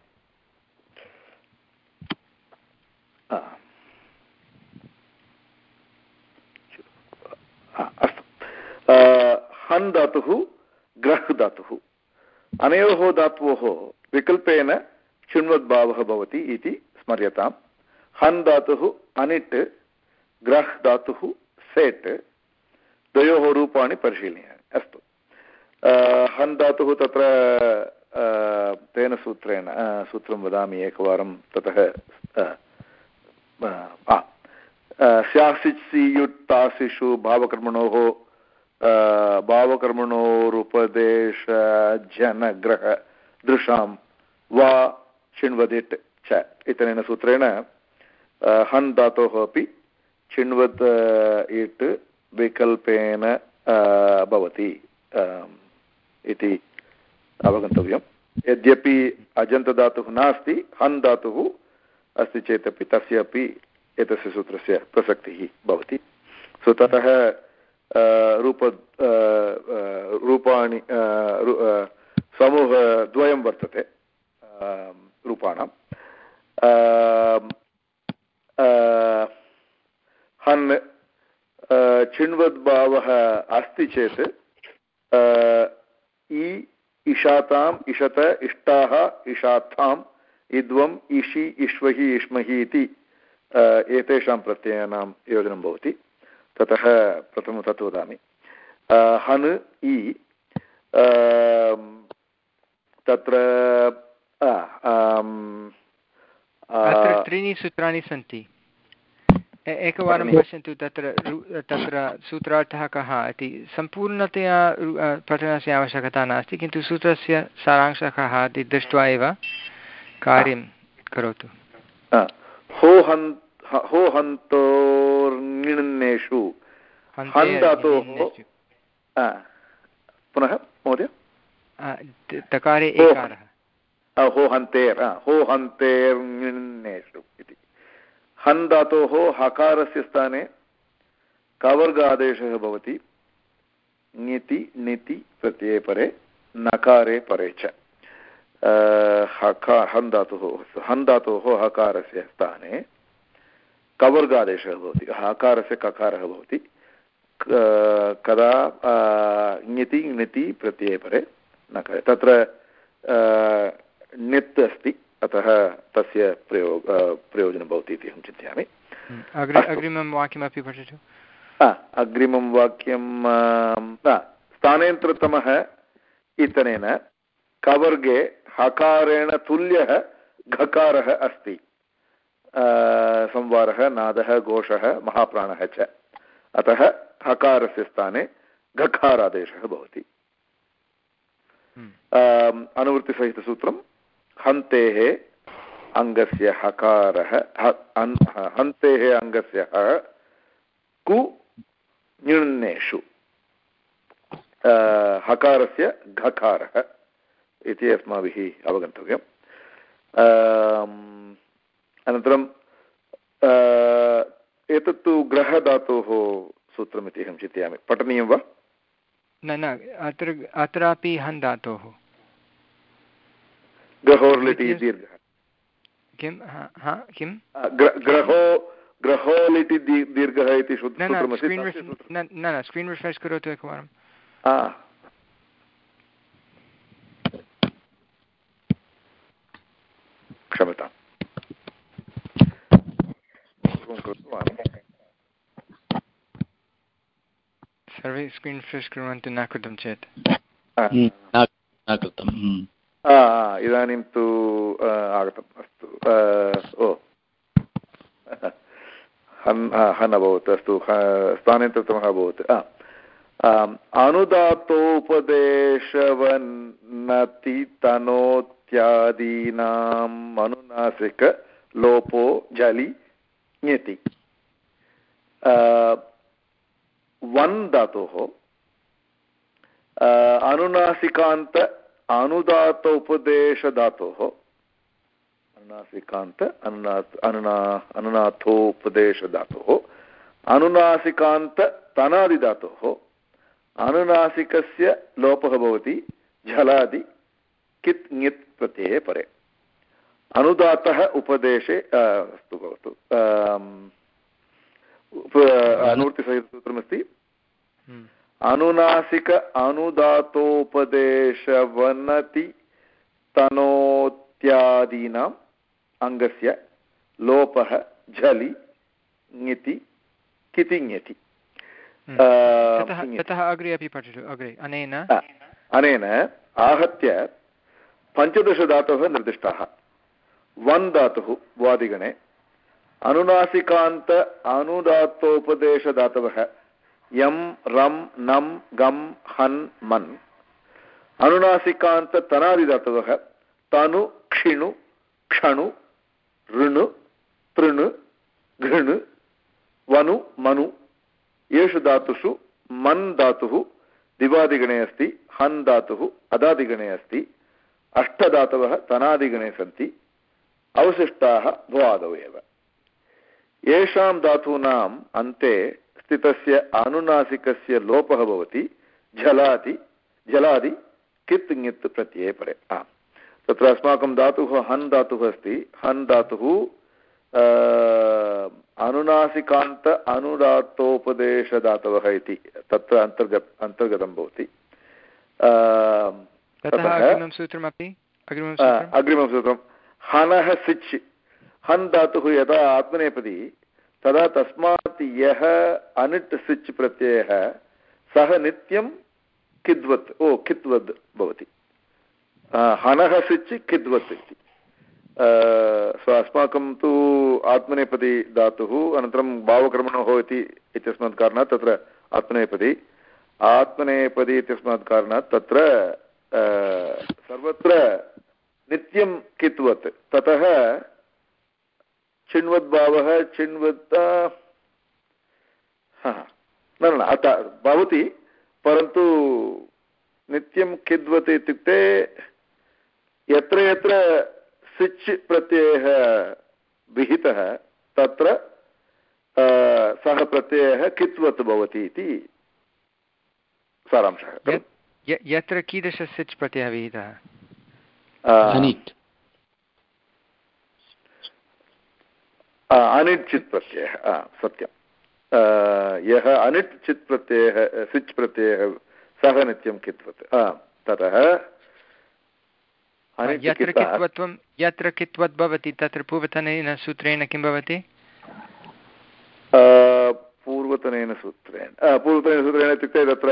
अस्तु, हन् धातुः ग्रह् धातुः, अनयोः धातोः विकल्पेन चिण्वद्भावः भवति इति स्मर्यताम्। हन् धातुः अनिट्, ग्रह् धातुः सेट्, द्वयोः रूपाणि परिशीलनीयानि। अस्तु, हन् धातुः तत्र तेन सूत्रेण सूत्रं वदामि एकवारं, ततः स्यासियुक्तासिषु भावकर्मणोः भावकर्मणोरुपदेश जनग्रह दृशां वा चिण्वदिट् च इत्यनेन सूत्रेण हन् धातोः अपि चिण्वद् इट् विकल्पेन भवति इति अवगन्तव्यं। यद्यपि अजन्तधातुः नास्ति, हन् धातुः अस्ति चेदपि तस्य अपि एतस्य सूत्रस्य प्रसक्तिः भवति। सो ततः रूप रूपाणि समूहद्वयं वर्तते रूपाणां। हन् चिण्वद्भावः अस्ति चेत् इ इषाताम् इषत इष्टाः इषाथाम् इद्वम् इषि इष्वहि इष्महि इति एतेषां प्रत्ययानां योजनं भवति। ततः प्रथमं तत् वदामि। हन् इ तत्र त्रीणि सूत्राणि सन्ति। एकवारं पश्यन्तु, तत्र तत्र सूत्रार्थः कः इति सम्पूर्णतया पठनस्य आवश्यकता नास्ति, किन्तु सूत्रस्य सारांशः कः इति दृष्ट्वा एव कार्यं करोतु। हो हन् हो हन्तोर्निर्णेषु हन् धातोः पुनः महोदय तकारे एकारः हो हन्तेर् हो हन्तेर्निर्णेषु इति। हन् धातोः हकारस्य स्थाने कवर्गादेशः भवति ङिति णिति प्रत्यये परे नकारे परे च। हकार हन् धातुः हन् धातोः हकारस्य स्थाने कवर्गादेशः भवति, हकारस्य ककारः भवति कदा ङिति णिति प्रत्यये परे नकारे। तत्र णित् अस्ति, अतः तस्य प्रयोग प्रयोजनं भवति इति अहं चिन्तयामि। अग्रिमं वाक्यमपि पठतु। अग्रिमं वाक्यं स्थानेन्तरतमः इत्यनेन कवर्गे हकारेण तुल्यः घकारः अस्ति। संवारः, नादः, घोषः, महाप्राणः च, अतः हकारस्य स्थाने घकारादेशः भवति। अनुवृत्तिसहितसूत्रं हन्तेः अङ्गस्य हकारः हन्तेः अङ्गस्य ह कु ञृण्णेषु हकारस्य घकारः इति अस्माभिः अवगन्तव्यम्। अनन्तरं एतत्तु ग्रहधातोः सूत्रमिति अहं चिन्तयामि। पठनीयं वा? न न अत्र अत्रापि हन् धातोः ग्रहोर्लिटि दीर्घः किं किं ग्रहो ग्रहोलिटि दीर्घः इति सूत्रमस्ति। न न स्क्रीन् रिफ्रेश् करोतु एकवारं। क्षम्यताम्। सर्वे स्क्रीन् रिफ्रेश् कुर्वन्तु, न कृतं चेत्। इदानीं तु आगतम्। अस्तु, ओ हन् हन् अभवत्। अस्तु, स्थानान्तरतमः अभवत्। अनुदातोपदेशवन्नति तनोत्यादीनाम् अनुनासिक लोपो जलि ङति। वन् धातोः अनुनासिकान्त अनुदात उपदेशधातोः अनुनासिकान्त अनुना अनुना अनुनाथोपदेशधातोः अनुनासिकान्त तनादिधातोः अनुनासिकस्य लोपः भवति झलादि कित् ङित् प्रत्यये परे अनुदातः उपदेशे अस्तु भवतु अनुवृत्तिसहितसूत्रमस्ति अनुनासिक अनुदातोपदेशवनति तनोत्यादीनाम् अङ्गस्य लोपः झलि ङिति किति ङति ततः अग्रे अपि पठतु अग्रे अनेन अनेन आहत्य पञ्चदशधातवः निर्दिष्टाः वन् धातुः वादिगणे अनुनासिकान्त अनुदात्तोपदेशधातवः यं रं नं गं हन् मन् अनुनासिकान्त तनादिधातवः तनु क्षिणु क्षणु ऋणु तृणु घृणु वनु मनु येषु धातुषु मन् धातुः दिवादिगणे अस्ति हन् धातुः अदादिगणे अस्ति अष्टधातवः तनादिगणे सन्ति अवशिष्टाः भ्वादौ एव येषां धातूनाम् अन्ते स्थितस्य अनुनासिकस्य लोपः भवति झलादि झलादि कित् ङित् प्रत्यये परे तत्र अस्माकं धातुः हन् धातुः अस्ति हन् धातुः अनुनासिकान्त अनुदात्तोपदेशधातवः इति तत्र अन्तर्गत अन्तर्गतं भवति अग्रिमं सूत्रमपि अग्रिमं सूत्रं हनः सिच् हन् धातुः यदा आत्मनेपदी तदा तस्मात् यः अनिट् सिच् प्रत्ययः सः नित्यं किद्वत् ओ कित्वद् भवति हनः सिच् किद्वत् इति सो अस्माकं तु आत्मनेपदी धातुः अनन्तरं भावकर्मणोः इति इत्यस्मात् कारणात् तत्र आत्मनेपदी आत्मनेपदी इत्यस्मात् कारणात् तत्र सर्वत्र नित्यं कित्वत् ततः चिण्वद्भावः चिण्वत् न न अतः भवति परन्तु नित्यं किद्वत् इत्युक्ते यत्र यत्र सिच् प्रत्ययः विहितः तत्र सः प्रत्ययः कित्वत् भवति इति सारांशः यत्र कीदृश सिच् प्रत्ययः विहितः अनिट् अनिट् चित् प्रत्ययः सत्यं यः अनिट् चित् प्रत्ययः सिच् प्रत्ययः सः नित्यं कित्वत् ततः यत्र कित्वत्वं यत्र कित्वत् भवति तत्र पूर्वतनेन सूत्रेण किं भवति पूर्वतनेन सूत्रेण पूर्वतनेन सूत्रेण इत्युक्ते तत्र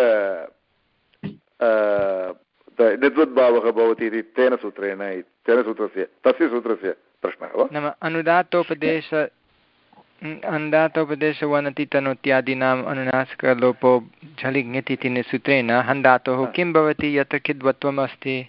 निद्वद्भावः भवति इति तेन सूत्रेण तेन सूत्रस्य तस्य सूत्रस्य प्रश्नः वा नाम अनुदात्तोपदेश अनुदात्तोपदेशवनति तनोत्यादीनाम् अनुनासिकलोपो झलि ङति इति सूत्रेण हन् धातोः किं भवति यत्र किद्वत्वम् अस्ति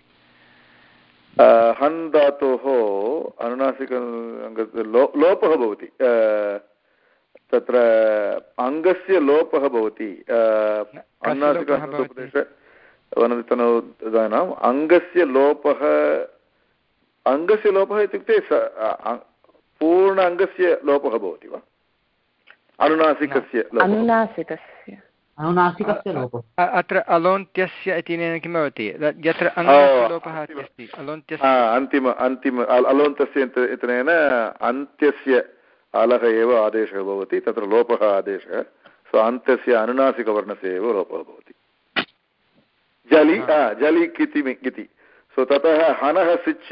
हन् धातोः अनुनासिक लोपः भवति तत्र अङ्गस्य लोपः भवति अनुनासिकोपदेश वनतितनोदानाम् अङ्गस्य लोपः अङ्गस्य लोपः इत्युक्ते पूर्ण अङ्गस्य लोपः भवति वा अनुनासिकस्य अनुनासिकस्य अनुनासिकस्य लोपः अत्र अलोन्त्यस्य इत्यनेन किं भवति यत्र अङ्गस्य लोपः अस्ति अलोन्त्यस्य अन्तिम अन्तिम अलोन्तस्य इत्यनेन अन्त्यस्य अलः एव आदेशः भवति तत्र लोपः आदेशः सो अन्त्यस्य अनुनासिकवर्णस्य एव लोपः भवति जलि जलि किति किति सो ततः हनः सिच्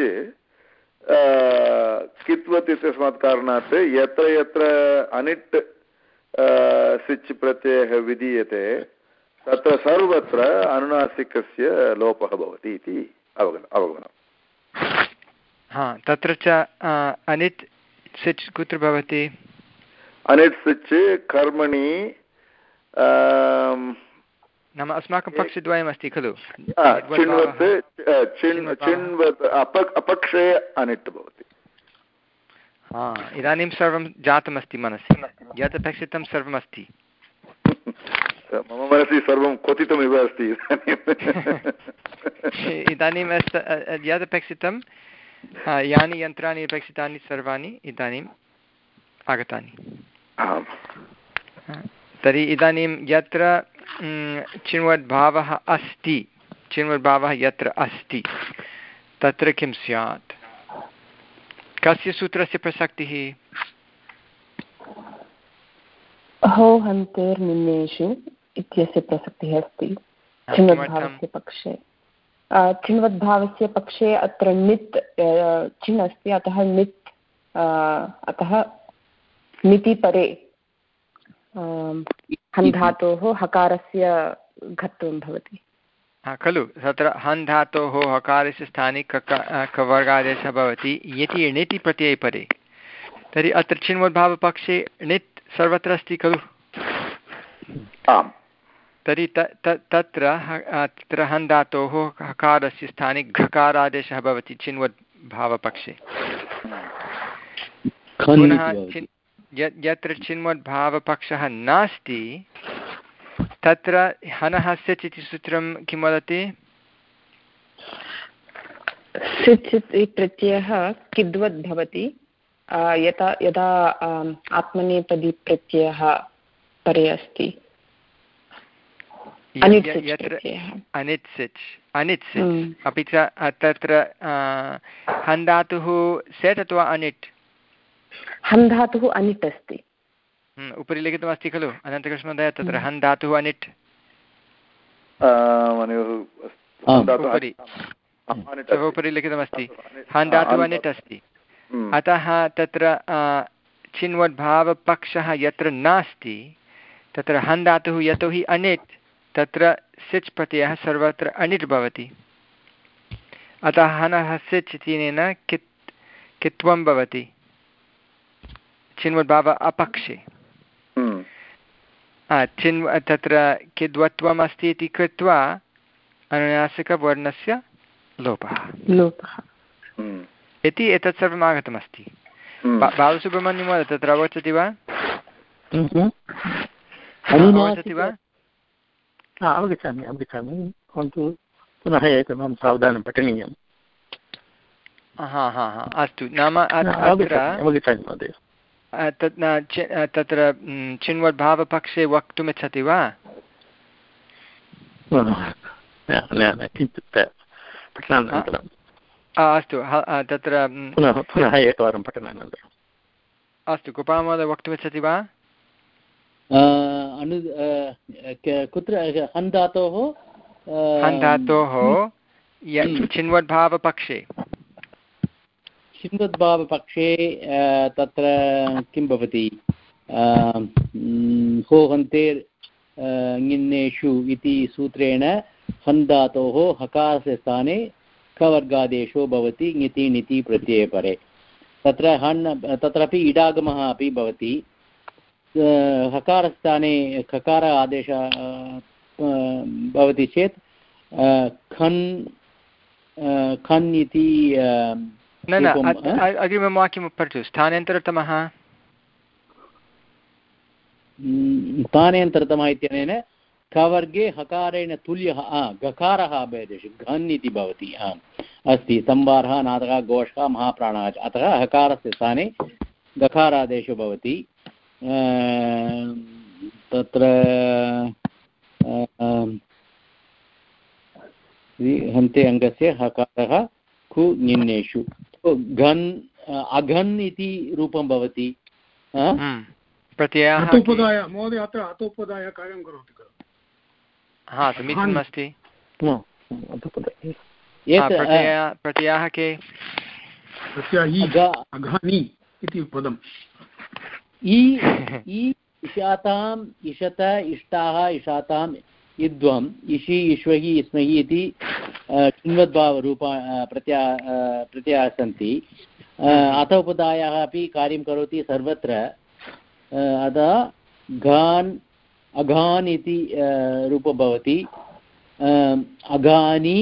कित्वत् इत्यस्मात् कारणात् यत्र यत्र अनिट् सिच् प्रत्ययः विधीयते तत्र सर्वत्र अनुनासिकस्य लोपः भवति इति अवगम अवगमनम् हा तत्र च अनिट् सिच् कुत्र भवति अनिट् सिच् कर्मणि नाम अस्माकं पक्षद्वयमस्ति खलु चिण्वत् चिण्वत् अपक्षे अनिट् भवति हा इदानीं सर्वं जातमस्ति मनसि यत् अपेक्षितं सर्वमस्ति मम मनसि सर्वं क्वथितमिव अस्ति इदानीं यदपेक्षितं यानि यन्त्राणि अपेक्षितानि सर्वाणि इदानीम् आगतानि। तर्हि इदानीं यत्र चिण्वद्भावः अस्ति चिण्वद्भावः यत्र अस्ति तत्र किं स्यात्? कस्य सूत्रस्य प्रसक्तिः? हो हन्तेर्निमेषु इत्यस्य प्रसक्तिः अस्ति चिण्वद्भावस्य पक्षे। चिण्वद्भावस्य पक्षे अत्र नित् चिन् अस्ति, अतः नित् अतः निति परे हन् धातोः हकारस्य घत्वं भवति खलु। तत्र हन् धातोः हकारस्य स्थाने कवर्गादेशः भवति यति णिति प्रत्यये परे। तर्हि अत्र चिण्वद्भावपक्षे णित् सर्वत्र अस्ति खलु। तर्हि तत्र तत्र हन् धातोः हकारस्य स्थाने घकारादेशः भवति चिण्वद्भावपक्षे। पुनः यत्र चिण्वद्भावपक्षः नास्ति तत्र हनः सिच् इति सूत्रं किं वदति? सिच् इति प्रत्ययः किद्वद् भवति यथा यदा आत्मनेपदी प्रत्ययः परे अस्ति। अनिट् सिच् अनिट् सिच् अपि च तत्र हन् धातुः सेट् अथवा अनिट्? हन् धातुः अनिट् अस्ति। उपरि लिखितमस्ति खलु अनन्तकृष्णमहोदय, तत्र हन् धातुः अनिट् उपरि उपरि लिखितमस्ति। हन् धातुः अनिट् अस्ति, अतः तत्र चिण्वद्भावपक्षः यत्र नास्ति तत्र हन् धातुः यतोहि अनिट् तत्र सिच् प्रत्ययः सर्वत्र अनिट् भवति, अतः हनः सिच् इत्यनेन कित् कित्वं भवति चिण्वद्भाव अपक्षे। चिन्व तत्र किद्वत्वम् अस्ति इति कृत्वा अनुनासिकवर्णस्य लोपः लोपः इति एतत् सर्वम् आगतमस्ति। बालसुब्रह्मण्यं महोदय तत्र अवगच्छति वा? अवगच्छति वा? अवगच्छामि अवगच्छामि परन्तु पुनः एकवारं सावधानं पठनीयं। हा हा हा अस्तु। नाम अवगच्छामि महोदय। तत् तत्र चिण्वद्भावपक्षे वक्तुमिच्छति वा? अस्तु तत्र पुनः एकवारं पठनानन्तरम्। अस्तु गोपाल महोदय वक्तुमिच्छति वा? अनु कुत्र हन् धातोः हन् धातोः चिण्वद्भावपक्षे चिण्वद्भावपक्षे तत्र किं भवति? हो हन्तेर् ङिन्नेषु इति सूत्रेण हन् धातोः हकारस्य स्थाने कवर्गादेशो भवति ङिति णिति प्रत्यये परे। तत्र हन् तत्रापि इडागमः अपि भवति। हकारस्थाने खकार आदेशः भवति चेत् खन् खन् इति न न अग्रिमं वाक्यं पठतु। स्थानान्तरतमः स्थानान्तरतमः इत्यनेन कवर्गे हकारेण तुल्यः गकारः भवेत् घन् इति भवति। अस्ति संवारः नादः घोषः महाप्राणः च, अतः हकारस्य स्थाने गकारादेशो भवति। तत्र हन्ते अङ्गस्य हकारः कु ङिन्नेषु घन् अघन् इति रूपं भवति। प्रत्ययः महोदय अत्र अतोपदाय कार्यं करोति खलु। हा समीचीनम् अस्ति। प्रत्ययाः के? अघानि इति पदम्। इशाताम् इषत इष्टाः इषाताम् इद्वम् इषि इष्वहि इस्महि इति चिण्वद्भावरूपा प्रत्यय प्रत्ययाः सन्ति। अत उपदायाः अपि कार्यं करोति सर्वत्र। अतः घान् अघान् इति रूपं भवति। अघानि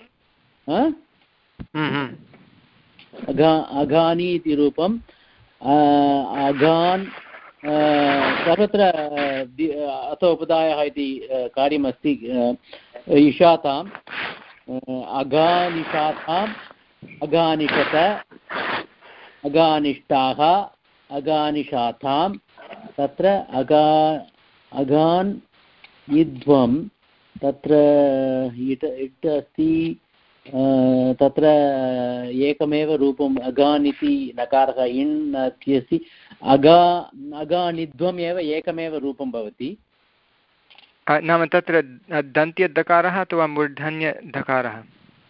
अघानि इति रूपम्। अघान् सर्वत्र अथ उपदायः इति कार्यमस्ति। इषाताम् अघानिषाताम् अगानिषत अगानिष्टाः अगानिशातां तत्र अगा अगान् इद्वं तत्र इट् इट् अस्ति तत्र एकमेव रूपम् अगान् इति नकारः इन् अस्ति अगा अगानिध्वम् एव एकमेव रूपं भवति नाम तत्र दन्त्यदकारः अथवा मूर्धन्यदकारः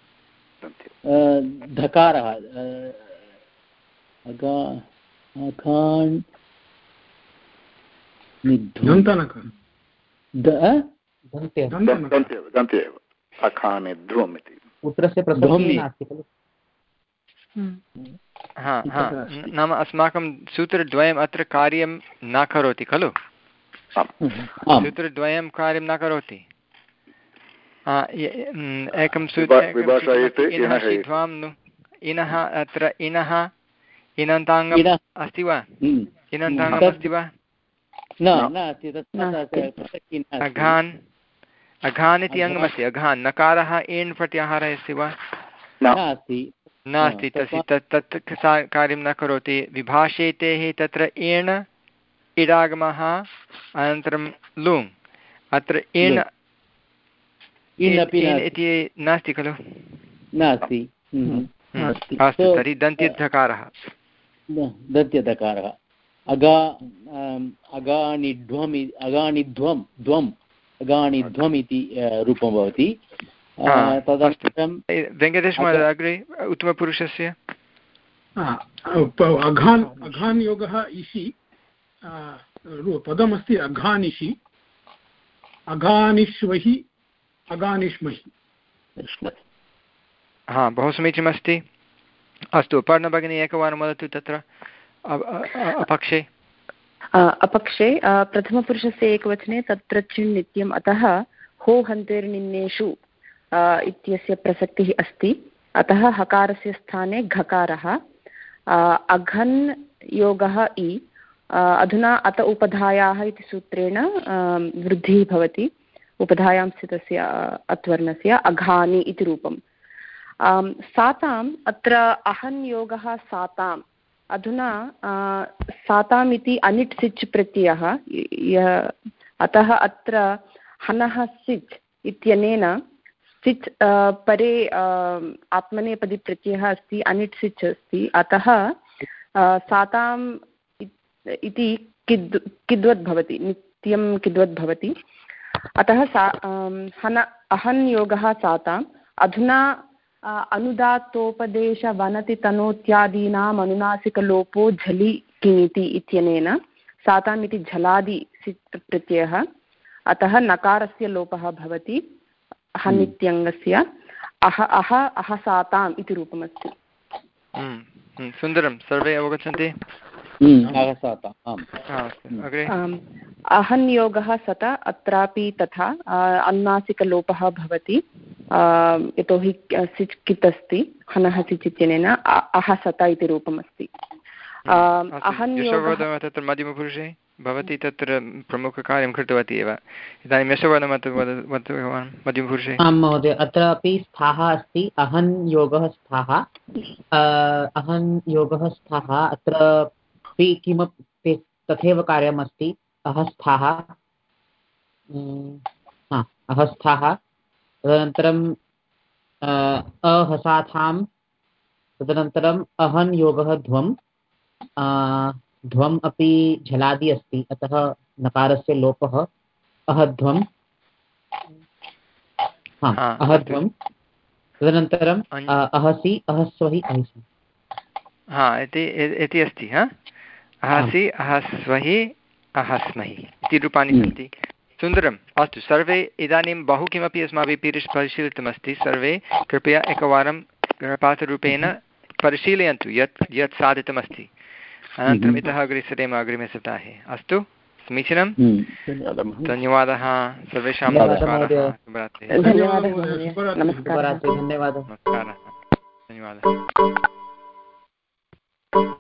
धकारः अगा अगान् पुत्रस्य प्रसक्तिः नास्ति खलु हा हा नाम अस्माकं सूत्रद्वयम् अत्र कार्यं न करोति खलु सूत्रद्वयं कार्यं न करोति एकं सूत्रं इनः अत्र इनः इनन्ताङ्गम् अस्ति वा इनन्ताङ्गम् अस्ति वा अघान् अघान् इति अङ्गमस्ति अघान् नकारः एण् प्रत्याहारः अस्ति वा नास्ति तस्य तत् तत् कार्यं न करोति विभाषेतेः तत्र एण् इडागमः अनन्तरं लुङ् अत्र एण् इति नास्ति खलु नास्ति अस्तु तर्हि दन्त्यधकारः दन्त्यधकारः अगा अगानिध्वम् अगानिध्वं द्वम् अगानिध्वम् इति रूपं भवति तदनन्तरं वेङ्कटेशमहोदय अग्रे उत्तमपुरुषस्य अघान् अघान् योगः इषि पदमस्ति अघानिषि अघानिष्वहि अगानिष्महि हा बहु समीचीनमस्ति अस्तु पर्णभगिनी एकवारं वदतु तत्र अपक्षे अपक्षे प्रथमपुरुषस्य एकवचने तत्र चिन् नित्यम् अतः हो हन्तेर्निन्नेषु इत्यस्य प्रसक्तिः अस्ति अतः हकारस्य स्थाने घकारः अघन् योगः इ अधुना अत उपधायाः इति सूत्रेण वृद्धिः भवति उपधायां स्थितस्य अत्वर्णस्य अघानि इति रूपम् साताम् अत्र अहन् योगः साताम् अधुना साताम् इति अनिट् सिच् प्रत्ययः अतः अत्र हनः सिच् इत्यनेन सिच् परे आत्मनेपदी प्रत्ययः अस्ति अनिट् सिच् अस्ति अतः साताम् इति किद् किद्वत् भवति नित्यं किद्वत् भवति अतः सा हन अहन् योगः साताम् अधुना अनुदात्तोपदेशवनति तनोत्यादीनाम् अनुनासिकलोपो झलि किङिति इत्यनेन साताम् इति झलादि प्रत्ययः अतः नकारस्य लोपः भवति हन् इत्यङ्गस्य अह अह अह साताम् इति रूपमस्ति सुन्दरं सर्वे अवगच्छन्ति अहन् योगः सत अत्रापि तथा अनुनासिकलोपः भवति यतोहि सिच् कित् अस्ति हनः सिच् इत्यनेन अह सत इति रूपमस्ति अहन् योगः तत्र मध्यमपुरुषे भवती तत्र प्रमुखकार्यं कृतवती एव इदानीं यशोवर्णमतु वदतु मध्यमपुरुषे आं महोदय अत्रापि स्थाः अस्ति अहन् योगः स्थाः अहन् योगः स्थाः अत्र किमपि तथैव कार्यमस्ति अहस्थाः अहस्थाः तदनन्तरं अहसाथां तदनन्तरम् अहन् योगः ध्वम् ध्वम् अपि झलादि अस्ति अतः नकारस्य लोपः अहध्वम् अहध्वम् तदनन्तरम् अहसि अहस्वहि अहिसि हा इति अस्ति हा अहसि अहस्वहि अहस्महि इति रूपाणि सन्ति सुन्दरम् अस्तु सर्वे इदानीं बहु किमपि अस्माभिः परिशीलितमस्ति सर्वे कृपया एकवारं पाठरूपेण परिशीलयन्तु यत् यत् साधितमस्ति अनन्तरम् इतः अग्रे सरेम अग्रिमे सप्ताहे अस्तु समीचीनं धन्यवादः सर्वेषां नमस्कारः धन्यवादः नमस्कारः धन्यवादः